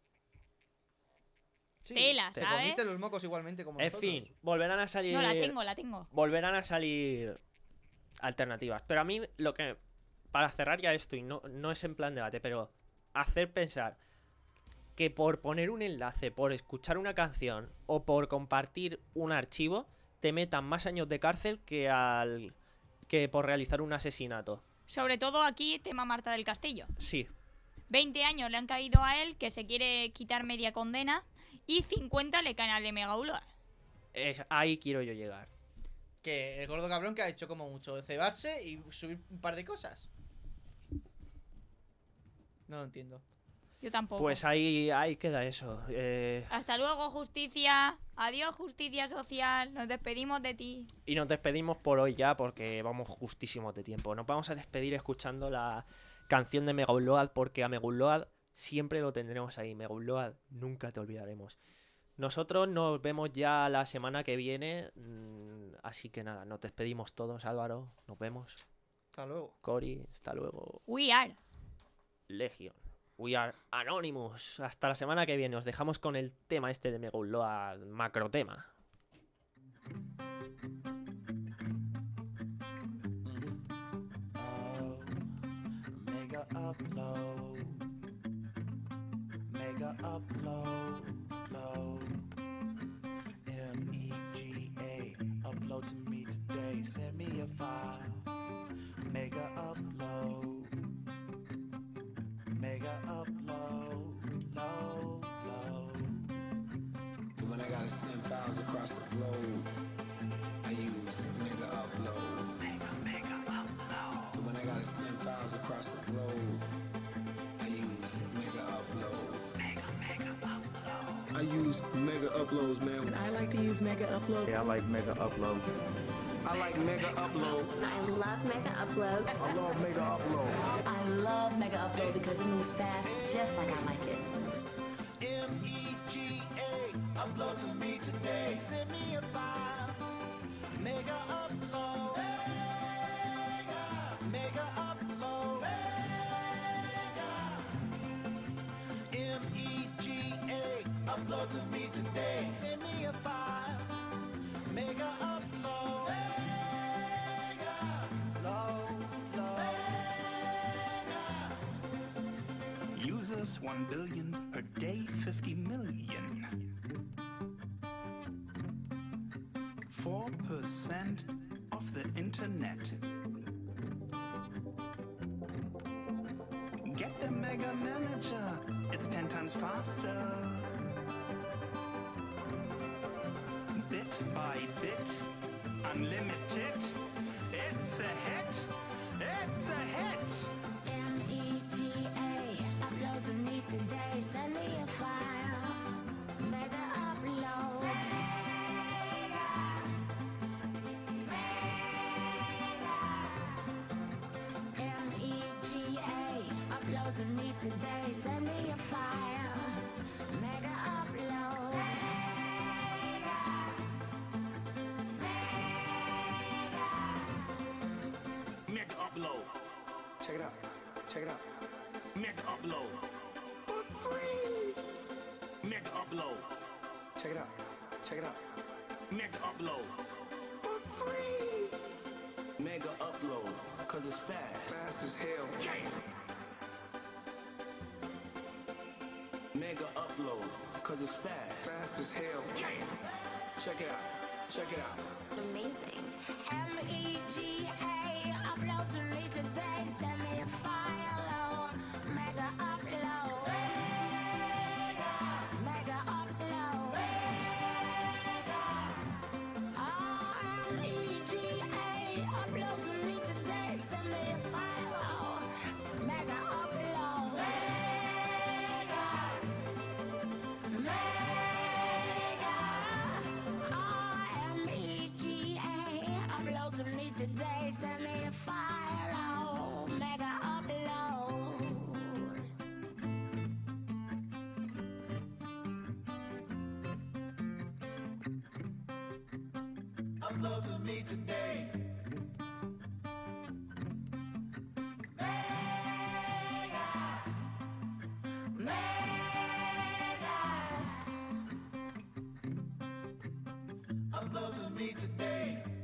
Sí, tela, te ¿sabes? comiste los mocos igualmente como En nosotros. fin, volverán a salir. no la tengo, la tengo. Volverán a salir alternativas. Pero a mí lo que... Para cerrar ya esto, y no, no es en plan debate, pero hacer pensar que por poner un enlace, por escuchar una canción o por compartir un archivo, te metan más años de cárcel que al que por realizar un asesinato. Sobre todo aquí, tema Marta del Castillo. Sí, veinte años le han caído a él, que se quiere quitar media condena, y cincuenta le caen al de Mega Upload. es, ahí quiero yo llegar. Que el gordo cabrón que ha hecho como mucho cebarse y subir un par de cosas. No lo entiendo. Yo tampoco. Pues ahí, ahí queda eso. Eh, Hasta luego, justicia. Adiós, justicia social. Nos despedimos de ti. y nos despedimos por hoy ya porque vamos justísimos de tiempo. Nos vamos a despedir escuchando la canción de Mega Upload porque a Mega Upload siempre lo tendremos ahí. Mega Upload, nunca te olvidaremos. Nosotros nos vemos ya la semana que viene. mm, Así que nada, nos despedimos todos, Álvaro. Nos vemos. Hasta luego. Cory, hasta luego. We are. Legion. We are Anonymous. Hasta la semana que viene. Os dejamos con el tema este de Mega Upload, macro tema. Mega upload, mega upload, upload. M E G A, upload to me today. Send me a file. Mega upload, mega upload, load, load. When I gotta send files across the globe, I use mega upload. Mega, mega upload. When I gotta send files across the globe, I use mega upload. Mega, mega upload. I use mega uploads, man. I like to use Mega Upload. Yeah, I like mega upload. I like mega upload. I love Mega Upload. I love mega upload. I love Mega Upload because it moves fast just like I like it. M E G A, upload to me today. Send me a file. Mega upload. Mega, mega upload. Mega. M E G A, upload to me today. Send me a file. Mega upload. Mega. Load, load. Users one billion, per day fifty million. four percent of the internet. Get the Mega Manager, it's ten times faster. Bit by bit, unlimited, it's a hit, It's a hit. M E G A, upload to me today. Send me a file. Mega upload. Mega. Mega. M E G A, upload to me today. Send me a file. Mega upload. Mega. Mega. Mega upload. Check it out. Check it out. Mega upload. For free. Mega upload. Check it out. Check it out. Mega upload. For free. Mega upload. Cause it's fast. Fast as hell. Yeah. Mega upload. Cause it's fast. Fast as hell. Yeah. Check it out. Check it out. Amazing. M E G A, upload to me today. Send me a file. Oh, mega upload. Mega. Mega upload. Mega. Oh, M E G A, upload to me today. Send me a file. Oh, mega upload. Mega. Mega. Oh, M E G A, upload to me today. Send me a file. Oh, mega upload. Upload to me today. Mega. Mega. Upload to me today.